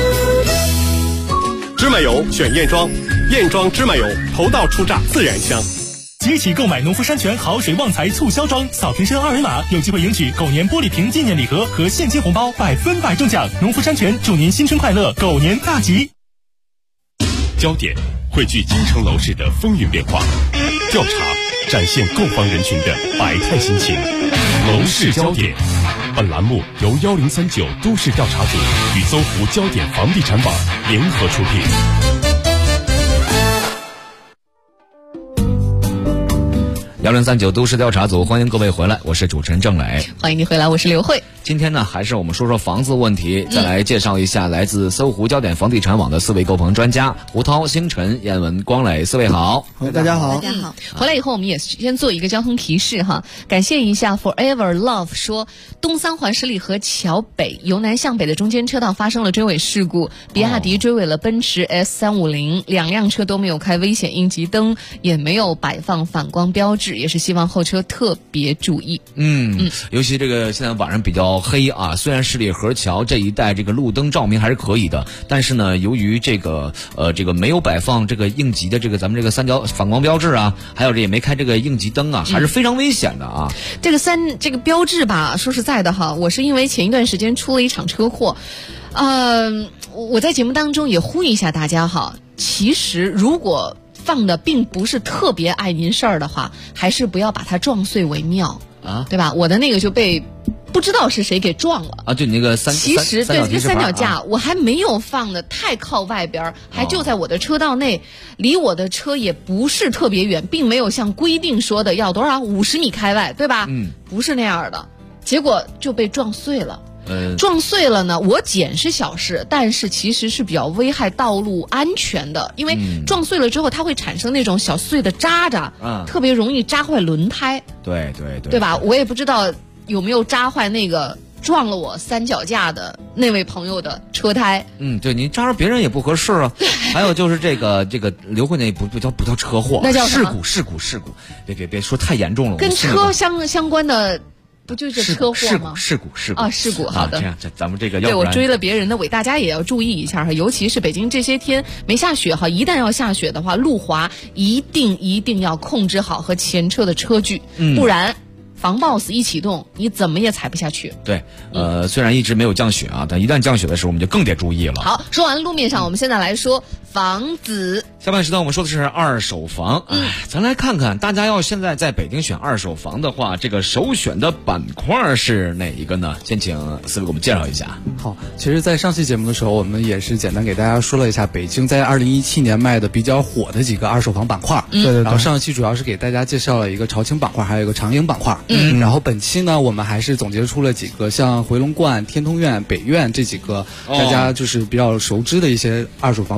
芝麻油选燕庄，燕庄芝麻油头道出榨，自然香。 即起购买农夫山泉好水旺财促销装，扫瓶身2维码，有机会赢取狗年玻璃瓶纪念礼盒和现金红包，100%中奖。农夫山泉祝您新春快乐，狗年大吉。 焦点汇聚京城楼市的风云变化，调查展现购房人群的百态心情。楼市焦点，本栏目由1039都市调查组与搜狐焦点房地产网联合出品。 1039都市调查组，欢迎各位回来，我是主持人郑磊。 欢迎你回来，我是刘慧。 今天呢，还是我们说说房子问题，再来介绍一下来自搜狐焦点房地产网的4位购房专家胡涛、星辰、燕文、光磊，4位好。 大家好。 大家好。 回来以后我们也先做一个交通提示哈，感谢一下 Forever Love 说，东三环十里河桥北由南向北的中间车道发生了追尾事故，比亚迪追尾了奔驰 S350，两辆车都没有开危险应急灯，也没有摆放反光标志，也是希望后车特别注意。 尤其这个现在晚上比较黑啊，虽然十里河桥这一带这个路灯照明还是可以的，但是呢，由于这个没有摆放这个应急的咱们这个三角反光标志啊，还有这也没开这个应急灯啊，还是非常危险的啊。 这个标志吧，说实在的哈，我是因为前一段时间出了一场车祸，我在节目当中也呼吁一下大家哈，其实如果放的并不是特别碍您事儿的话，还是不要把它撞碎为妙啊，对吧？我的那个就被不知道是谁给撞了啊！就你那个其实对这个三脚架，我还没有放的太靠外边，还就在我的车道内，离我的车也不是特别远，并没有像规定说的要多少50米开外，对吧？不是那样的，结果就被撞碎了。撞碎了呢，我捡是小事，但是其实是比较危害道路安全的，因为撞碎了之后，它会产生那种小碎的渣渣，特别容易扎坏轮胎。对吧？我也不知道有没有扎坏那个撞了我三脚架的那位朋友的车胎。 对，你扎着别人也不合适啊。还有就是这个刘慧那不叫车祸， 那叫事故。别说太严重了。 跟车相关的。不就是车祸吗？ 事故啊，事故。好的， 这样咱们这个对我追了别人的尾，大家也要注意一下哈，尤其是北京这些天没下雪哈，一旦要下雪的话，路滑一定要控制好和前车的车距，不然防抱死一启动，你怎么也踩不下去。 对，虽然一直没有降雪啊，但一旦降雪的时候，我们就更得注意了。 好，说完路面上，我们现在来说房子。 下半时段我们说的是二手房，咱来看看大家要现在在北京选二手房的话，这个首选的板块是哪一个呢？先请4位给我们介绍一下。 好，其实在上期节目的时候，我们也是简单给大家说了一下北京在2017年卖的比较火的几个二手房板块。对。然后上期主要是给大家介绍了一个朝青板块，还有一个长营板块。然后本期呢，我们还是总结出了几个像回龙观、天通苑、北苑这几个大家就是比较熟知的一些二手房板块。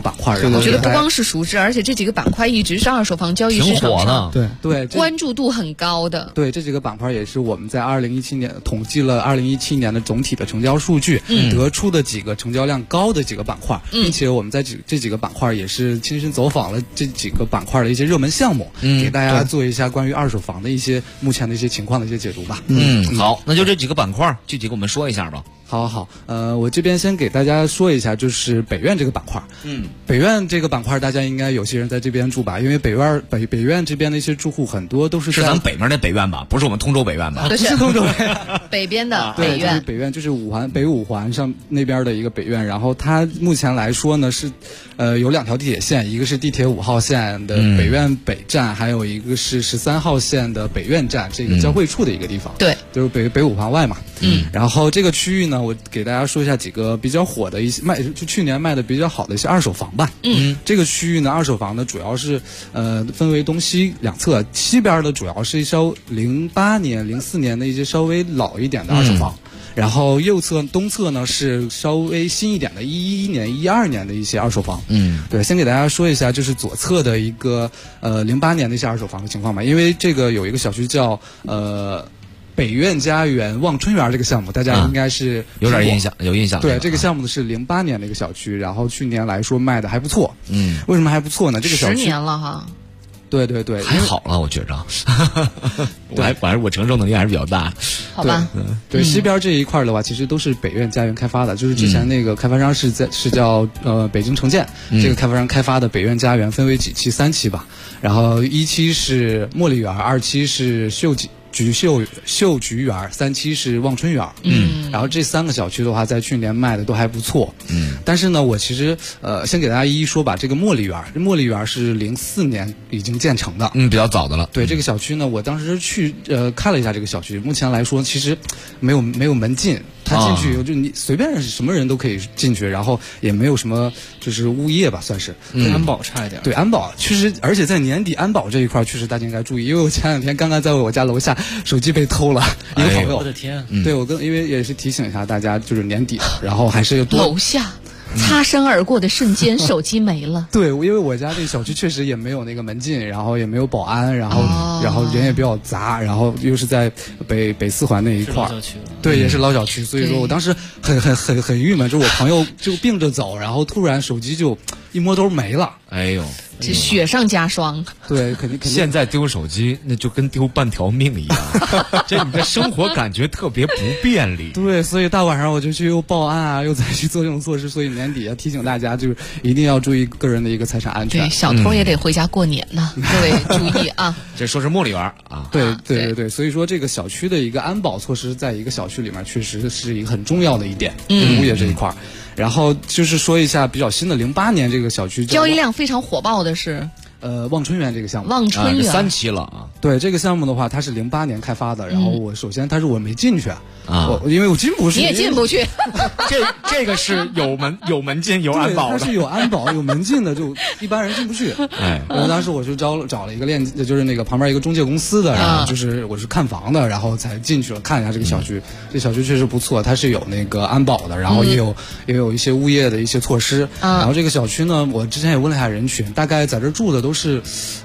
我觉得不光是熟知，而且这几个板块一直是二手房交易市场上对关注度很高的。 对，这几个板块也是我们在2017年统计了2017年的总体的成交数据，得出的几个成交量高的几个板块，并且我们在这几个板块也是亲身走访了这几个板块的一些热门项目，给大家做一下关于二手房的一些目前的一些情况的一些解读吧。 好，那就这几个板块具体给我们说一下吧。 好，我这边先给大家说一下，就是北苑这个板块。北苑这个板块，大家应该有些人在这边住吧？因为北苑这边的一些住户很多都是咱北面那北苑吧，不是我们通州北苑吧？ 不是通州北苑， 北边的北苑。 北苑就是北五环上那边的一个北苑。然后它目前来说呢是，有2条地铁线，一个是地铁5号线的北苑北站，还有一个是13号线的北苑站，这个交汇处的一个地方。 对， 就是北五环外嘛。然后这个区域呢，我给大家说一下几个比较火的一些就去年卖的比较好的一些二手房吧。这个区域呢，二手房呢主要是分为东西两侧，西边的主要是一艘08年、04年的一些稍微老一点的二手房。然后东侧呢是稍微新一点的11年、12年的一些二手房。对，先给大家说一下，就是左侧的一个08年的一些二手房的情况吧。因为这个有一个小区叫北苑家园望春园这个项目，大家应该是有点印象，有印象。 对，这个项目是08年的一个小区，然后去年来说卖的还不错。为什么还不错呢？这个小区 10年了哈。 对， 还好了，我觉着。我承受能力还是比较大。 好吧。 对，西边这一块的话，其实都是北苑家园开发的，就是之前那个开发商是叫北京城建，这个开发商开发的北苑家园分为几期，3期吧。然后1期是茉莉园，2期是秀菊园，3期是望春园。然后这3个小区的话，在去年卖的都还不错。但是呢，我其实先给大家一一说吧。这个茉莉园是04年已经建成的， 比较早的了。 对，这个小区呢，我当时去看了一下这个小区，目前来说其实没有门禁。他进去以后，就你随便什么人都可以进去，然后也没有什么就是物业吧，算是安保差一点。 对，安保确实，而且在年底安保这一块确实大家应该注意，因为我前2天刚刚在我家楼下手机被偷了，一个朋友。 我的天！ 对，因为也是提醒一下大家，就是年底，然后还是多楼下。擦身而过的瞬间，手机没了。 对，因为我家这小区确实也没有那个门禁，然后也没有保安，然后人也比较杂，然后又是在北4环那一块儿，对，也是老小区，所以说我当时很郁闷，就是我朋友就并着走，然后突然手机就一摸兜没了。 哎呦， 这雪上加霜。 对，肯定。 现在丢手机那就跟丢半条命一样，这你的生活感觉特别不便利。 对，所以大晚上我就去又报案啊，又再去做这种措施，所以年底要提醒大家，就是一定要注意个人的一个财产安全。 对，小偷也得回家过年呢，各位注意啊。 这说是茉莉园啊。 对，所以说这个小区的一个安保措施，在一个小区里面确实是一个很重要的一点，物业这一块。然后就是说一下比较新的08年这个小区交易量非常火爆的是望春园这个项目。 望春园 3期了啊。 对，这个项目的话，它是08年开发的，然后我首先我没进去因为我进不去。 你也进不去。 这个是有门禁有安保的。 它是有安保有门禁的，就一般人进不去。然后当时我就找了一个就是那个旁边一个中介公司的，然后就是我是看房的，然后才进去了看一下这个小区。这小区确实不错，它是有那个安保的，然后也有一些物业的一些措施。然后这个小区呢，我之前也问了一下人群，大概在这住的都是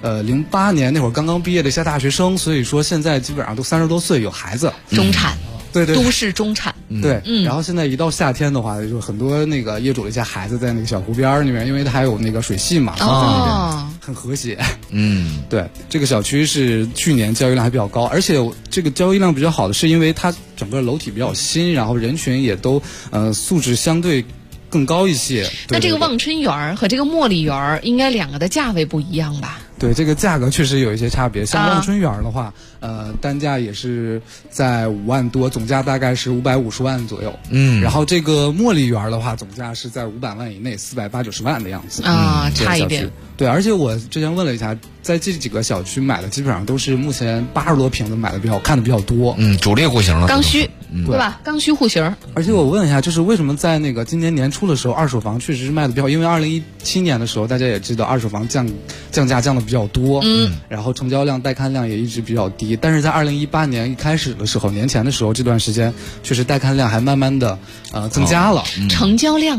08年那会儿刚刚毕业的一些大学生，所以说现在基本上都30多岁，有孩子， 中产。 对， 都市中产。 对，然后现在一到夏天的话，就很多那个业主的一些孩子在那个小湖边里面，因为它还有那个水系嘛，在那边很和谐。对，这个小区是去年交易量还比较高，而且这个交易量比较好的是因为它整个楼体比较新，然后人群也都素质相对更高一些。 那这个望春园和这个茉莉园应该2个的价位不一样吧？ 对，这个价格确实有一些差别。像望春园的话，单价也是在5万多，总价大概是550万左右。然后这个茉莉园的话，总价是在500万以内，480-90万的样子。 差一点。 对，而且我之前问了一下，在这几个小区买的基本上都是目前80多平的买的看的比较多。 主力户型了。 刚需，对吧？刚需户型。 而且我问一下，就是为什么在那个今年年初的时候，二手房确实是卖的比较好？因为2017年的时候，大家也知道二手房降价降的比较多，然后成交量、带看量也一直比较低。但是在2018年一开始的时候，年前的时候，这段时间确实带看量还慢慢的增加了。 成交量呢？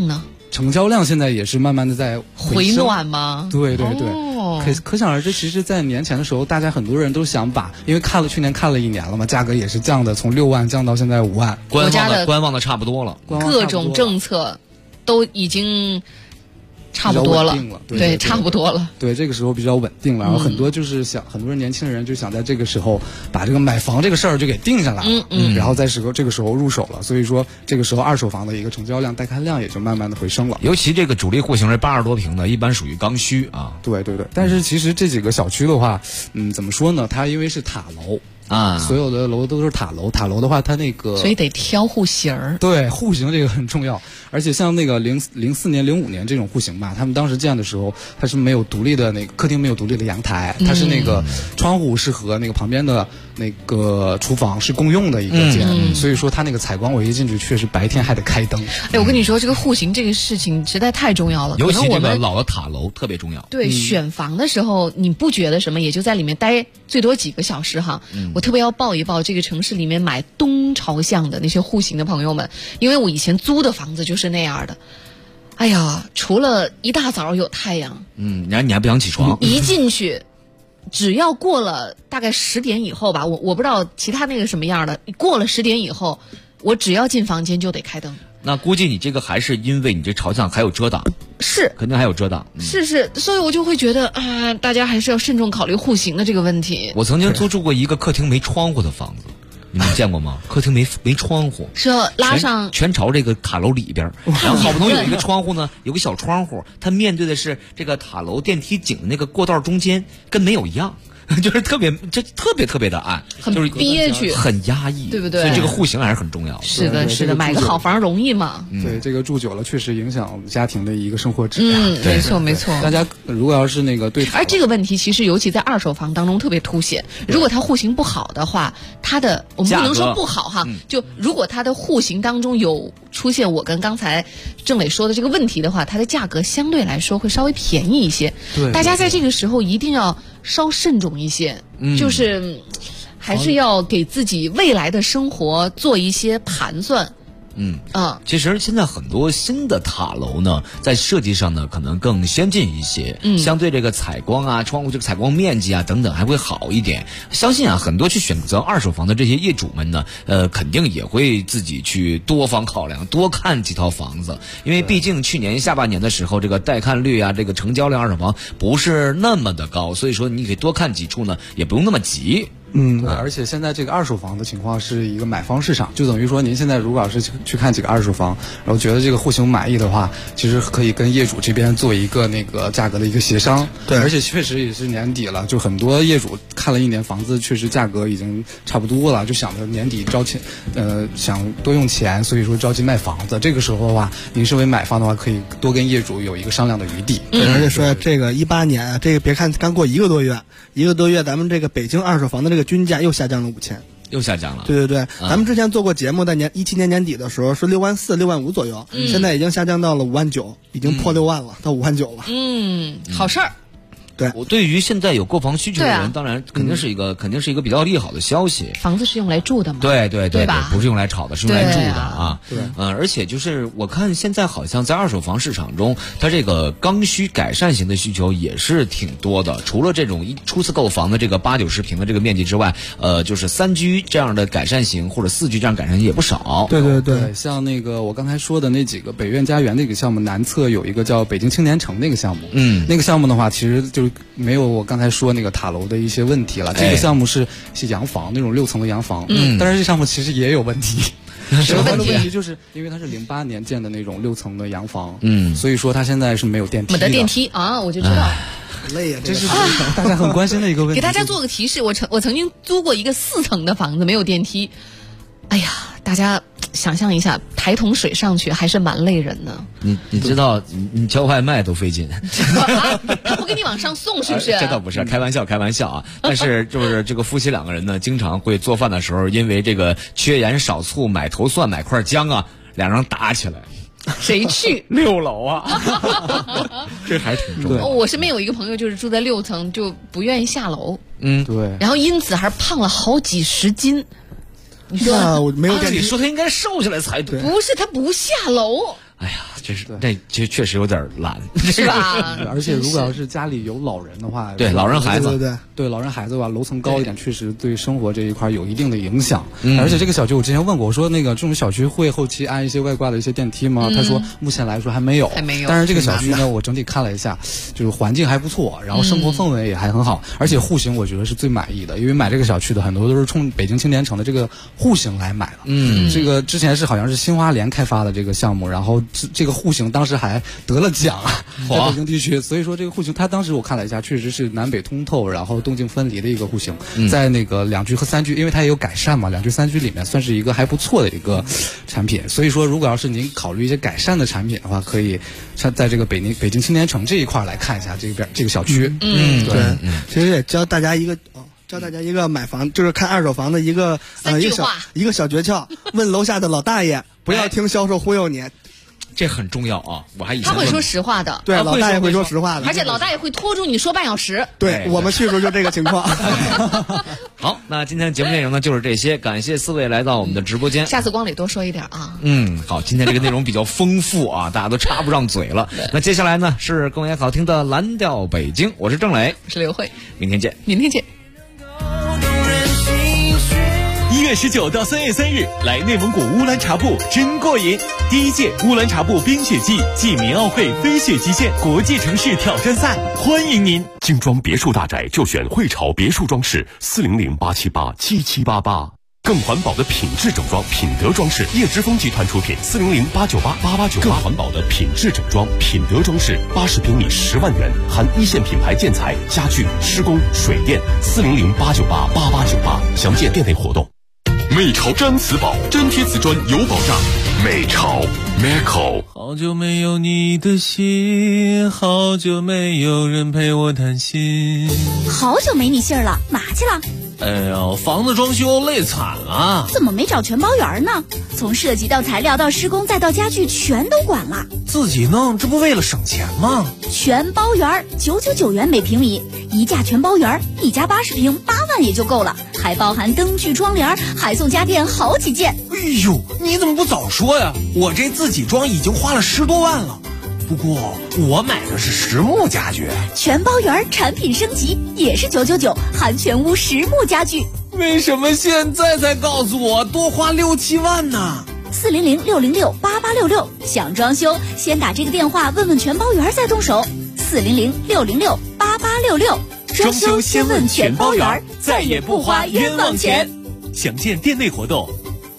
成交量现在也是慢慢的在回暖吗？ 对对对，可想而知，其实，在年前的时候，大家很多人都想把，因为去年看了1年了嘛，价格也是降的，从6万降到现在5万， 观望的差不多了， 各种政策都已经差不多了，对，差不多了。 对，这个时候比较稳定了，然后很多就是很多人年轻人就想在这个时候把这个买房这个事儿就给定下来了，然后在这个时候入手了，所以说这个时候二手房的一个成交量、带看量也就慢慢的回升了。 尤其这个主力户型是80多平的，一般属于刚需啊。 对对对，但是其实这几个小区的话，怎么说呢？它因为是塔楼。所有的楼都是塔楼，塔楼的话，它那个所以得挑户型儿。 对，户型这个很重要。而且像那个04年、05年这种户型吧，他们当时建的时候，它是没有独立的那个客厅，没有独立的阳台，它是那个窗户是和那个旁边的那个厨房是共用的一个间，所以说它那个采光，我一进去确实白天还得开灯。 我跟你说，这个户型这个事情实在太重要了， 尤其这个老的塔楼特别重要。 对，选房的时候你不觉得什么，也就在里面待最多几个小时哈。我特别要抱一抱这个城市里面买东朝向的那些户型的朋友们，因为我以前租的房子就是那样的。哎呀，除了一大早有太阳， 你还不想起床， 一进去只要过了大概10点以后吧，我不知道其他那个什么样的，过了10点以后，我只要进房间就得开灯。 那估计你这个还是因为你这朝向还有遮挡， 是肯定还有遮挡， 是，所以我就会觉得啊，大家还是要慎重考虑户型的这个问题。 我曾经租住过一个客厅没窗户的房子，你们见过吗？客厅没窗户， 是拉上全朝这个塔楼里边，然后好不容易有一个窗户呢，有个小窗户，它面对的是这个塔楼电梯井的那个过道中间，跟没有一样。就是特别的暗， 很憋屈，很压抑， 对不对？ 所以这个户型还是很重要的。 是的，买个好房容易吗？ 对，这个住久了确实影响家庭的一个生活质量。 没错。 大家如果要是那个对， 而这个问题其实尤其在二手房当中特别凸显。如果它户型不好的话，我们不能说不好哈，就如果它的户型当中有出现我跟刚才郑磊说的这个问题的话，它的价格相对来说会稍微便宜一些。 对， 大家在这个时候一定要稍慎重一些，就是还是要给自己未来的生活做一些盘算。 其实现在很多新的塔楼呢，在设计上呢可能更先进一些，相对这个采光啊、窗户这个采光面积啊等等还会好一点。相信啊，很多去选择二手房的这些业主们呢，肯定也会自己去多方考量，多看几套房子，因为毕竟去年下半年的时候，这个带看率啊，这个成交量二手房不是那么的高，所以说你可以多看几处呢，也不用那么急。 对，而且现在这个二手房的情况是一个买方市场，就等于说您现在如果要是去看几个二手房，然后觉得这个户型满意的话，其实可以跟业主这边做一个那个价格的一个协商。 对， 而且确实也是年底了，就很多业主看了1年房子，确实价格已经差不多了，就想着年底招钱，想多用钱，所以说着急卖房子。这个时候的话，您身为买方的话，可以多跟业主有一个商量的余地。 而且说这个18年，这个别看刚过1个多月，咱们这个北京二手房的这个均价又下降了5000。 又下降了。 对，咱们之前做过节目，在17年年底的时候是6万4、6万5左右，现在已经下降到了5万9，已经破6万了，到5万9了。 好事儿。 对， 我对于现在有购房需求的人，当然肯定是一个比较利好的消息。 房子是用来住的嘛？ 对吧？ 不是用来炒的，是用来住的啊。 对， 而且就是我看现在好像在二手房市场中，它这个刚需改善型的需求也是挺多的。除了这种初次购房的这个80、90平的这个面积之外，就是3居这样的改善型或者4居这样改善型也不少。 对，像那个我刚才说的那几个北苑家园那个项目，南侧有一个叫北京青年城那个项目。那个项目的话，其实就是没有我刚才说那个塔楼的一些问题了。这个项目是洋房，那种6层的洋房。但是这项目其实也有问题。 什么问题？ 问题就是因为它是08年建的那种6层的洋房，所以说它现在是没有电梯的。 没得电梯啊，我就知道。 累呀， 这是大家很关心的一个问题。 给大家做个提示，我曾经租过一个4层的房子，没有电梯。哎呀，大家想象一下，抬桶水上去还是蛮累人的。 你知道，你叫外卖都费劲。 他不给你往上送是不是？ 这倒不是，开玩笑啊。但是就是这个夫妻2个人呢，经常会做饭的时候，因为这个缺盐少醋、买头蒜、买块姜啊，2人打起来。 谁去 6楼啊？这还挺重要。 我身边有一个朋友，就是住在6层，就不愿意下楼。 对。 然后因此还胖了好几十斤。你说我没有电梯， 说他应该瘦下来才对。 不是，他不下楼。 哎呀， 这确实有点懒， 是吧？ 而且如果要是家里有老人的话， 对老人孩子， 对老人孩子吧，楼层高一点，确实对生活这一块有一定的影响。而且这个小区我之前问过，我说那个这种小区会后期安一些外挂的一些电梯吗？他说目前来说还没有。但是这个小区呢，我整体看了一下，就是环境还不错，然后生活氛围也还很好，而且户型我觉得是最满意的，因为买这个小区的很多都是冲北京青年城的这个户型来买的。这个之前是好像是新华联开发的这个项目，然后这个户型当时还得了奖，在北京地区，所以说这个户型它当时我看了一下，确实是南北通透，然后动静分离的一个户型，在那个2居和3居，因为它也有改善嘛，2居3居里面算是一个还不错的一个产品。所以说如果要是您考虑一些改善的产品的话，可以在这个北京青年城这一块来看一下这个小区。 对，其实也教大家一个买房，就是看二手房的一个小诀窍，问楼下的老大爷，不要听销售忽悠你。 这很重要啊！我还以前他会说实话的， 对，老大爷会说实话的， 而且老大爷会拖住你说半小时。 对，我们去的时候就这个情况。 好，那今天的节目内容呢就是这些，感谢4位来到我们的直播间。 下次光磊多说一点啊。 好，今天这个内容比较丰富啊，大家都插不上嘴了。那接下来呢是更为好听的蓝调北京，我是郑磊， 我是刘慧， 明天见。 1月19到3月3日，来内蒙古乌兰察布真过瘾！第1届乌兰察布冰雪季暨民奥会飞雪极限国际城市挑战赛，欢迎您！ 精装别墅大宅就选汇潮别墅装饰，400-878-7788。更环保的品质整装，品德装饰，叶之峰集团出品，400-898-8898。更环保的品质整装，品德装饰，80平米10万元，含一线品牌建材、家具、施工、水电，400-898-8898。详见店内活动。美潮毡瓷宝，粘贴瓷砖有保障。美潮 Meco。 好久没有你的信，好久没有人陪我谈心。 好久没你信儿了，哪去了？ 哎呀，房子装修累惨了。 怎么没找全包圆呢？从设计到材料到施工再到家具全都管了。 自己弄，这不为了省钱吗？ 全包圆，999元每平米，一价全包圆，一家80平8万也就够了，还包含灯具窗帘，还送家电好几件。 哎呦，你怎么不早说呀？我这自己装已经花了10多万了。不过我买的是实木家具， 全包圆产品升级也是999，含全屋实木家具。 为什么现在才告诉我多花6、7万呢 ？400-606-8866，想装修先打这个电话问问全包圆再动手。400-606-8866， 装修先问全包圆，再也不花冤枉钱。详见店内活动。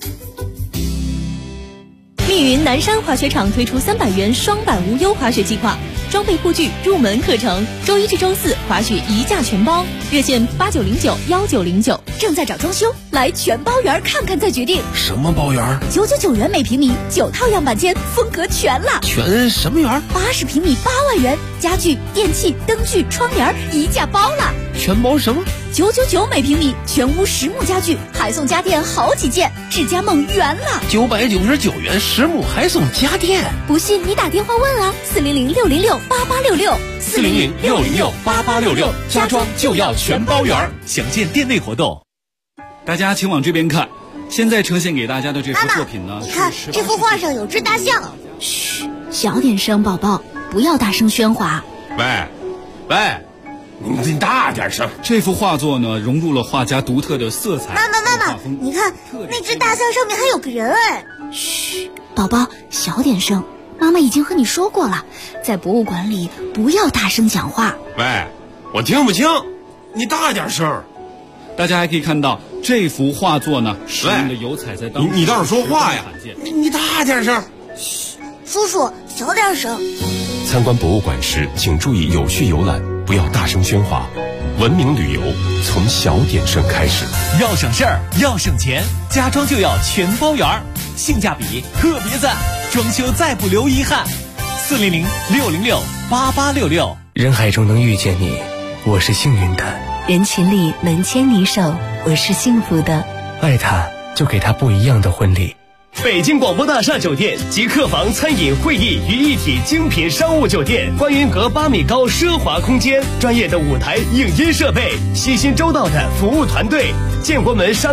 密云南山滑雪场推出300元双板无忧滑雪计划，装备护具、入门课程，周1至周4滑雪一价全包，热线8909-1909。 正在找装修，来全包圆看看再决定。 什么包圆 ？999元每平米，9套样板间，风格全了。 全什么圆 ？80平米8万元，家具、电器、灯具、窗帘一价包了。 全包什么 ？999每平米，全屋实木家具，还送家电好几件，智家梦圆了。 999元实木还送家电， 不信你打电话问啊，400-606-8866。 400-606-8866，家装就要全包圆。详见店内活动。 大家请往这边看，现在呈现给大家的这幅作品呢， 你看这幅画上有只大象。 嘘，小点声，宝宝，不要大声喧哗。 喂，你大点声。 这幅画作呢，融入了画家独特的色彩。 妈妈，你看那只大象上面还有个人哎。 嘘，宝宝，小点声。妈妈已经和你说过了，在博物馆里不要大声讲话。 喂，我听不清，你大点声。 大家还可以看到这幅画作呢，使用的油彩在当中。 你倒是说话呀！你大点声。 嘘，叔叔小点声。 参观博物馆时，请注意有序游览，不要大声喧哗。文明旅游从小点声开始。 要省事儿，要省钱，家装就要全包圆，性价比特别赞，装修再不留遗憾。400-606-8866。 人海中能遇见你，我是幸运的。 人群里能牵你手，我是幸福的。 爱他，就给他不一样的婚礼。 北京广播大厦酒店集客房、餐饮、会议于一体精品商务酒店，观云阁8米高奢华空间，专业的舞台、影音设备，细心周到的服务团队，建国门商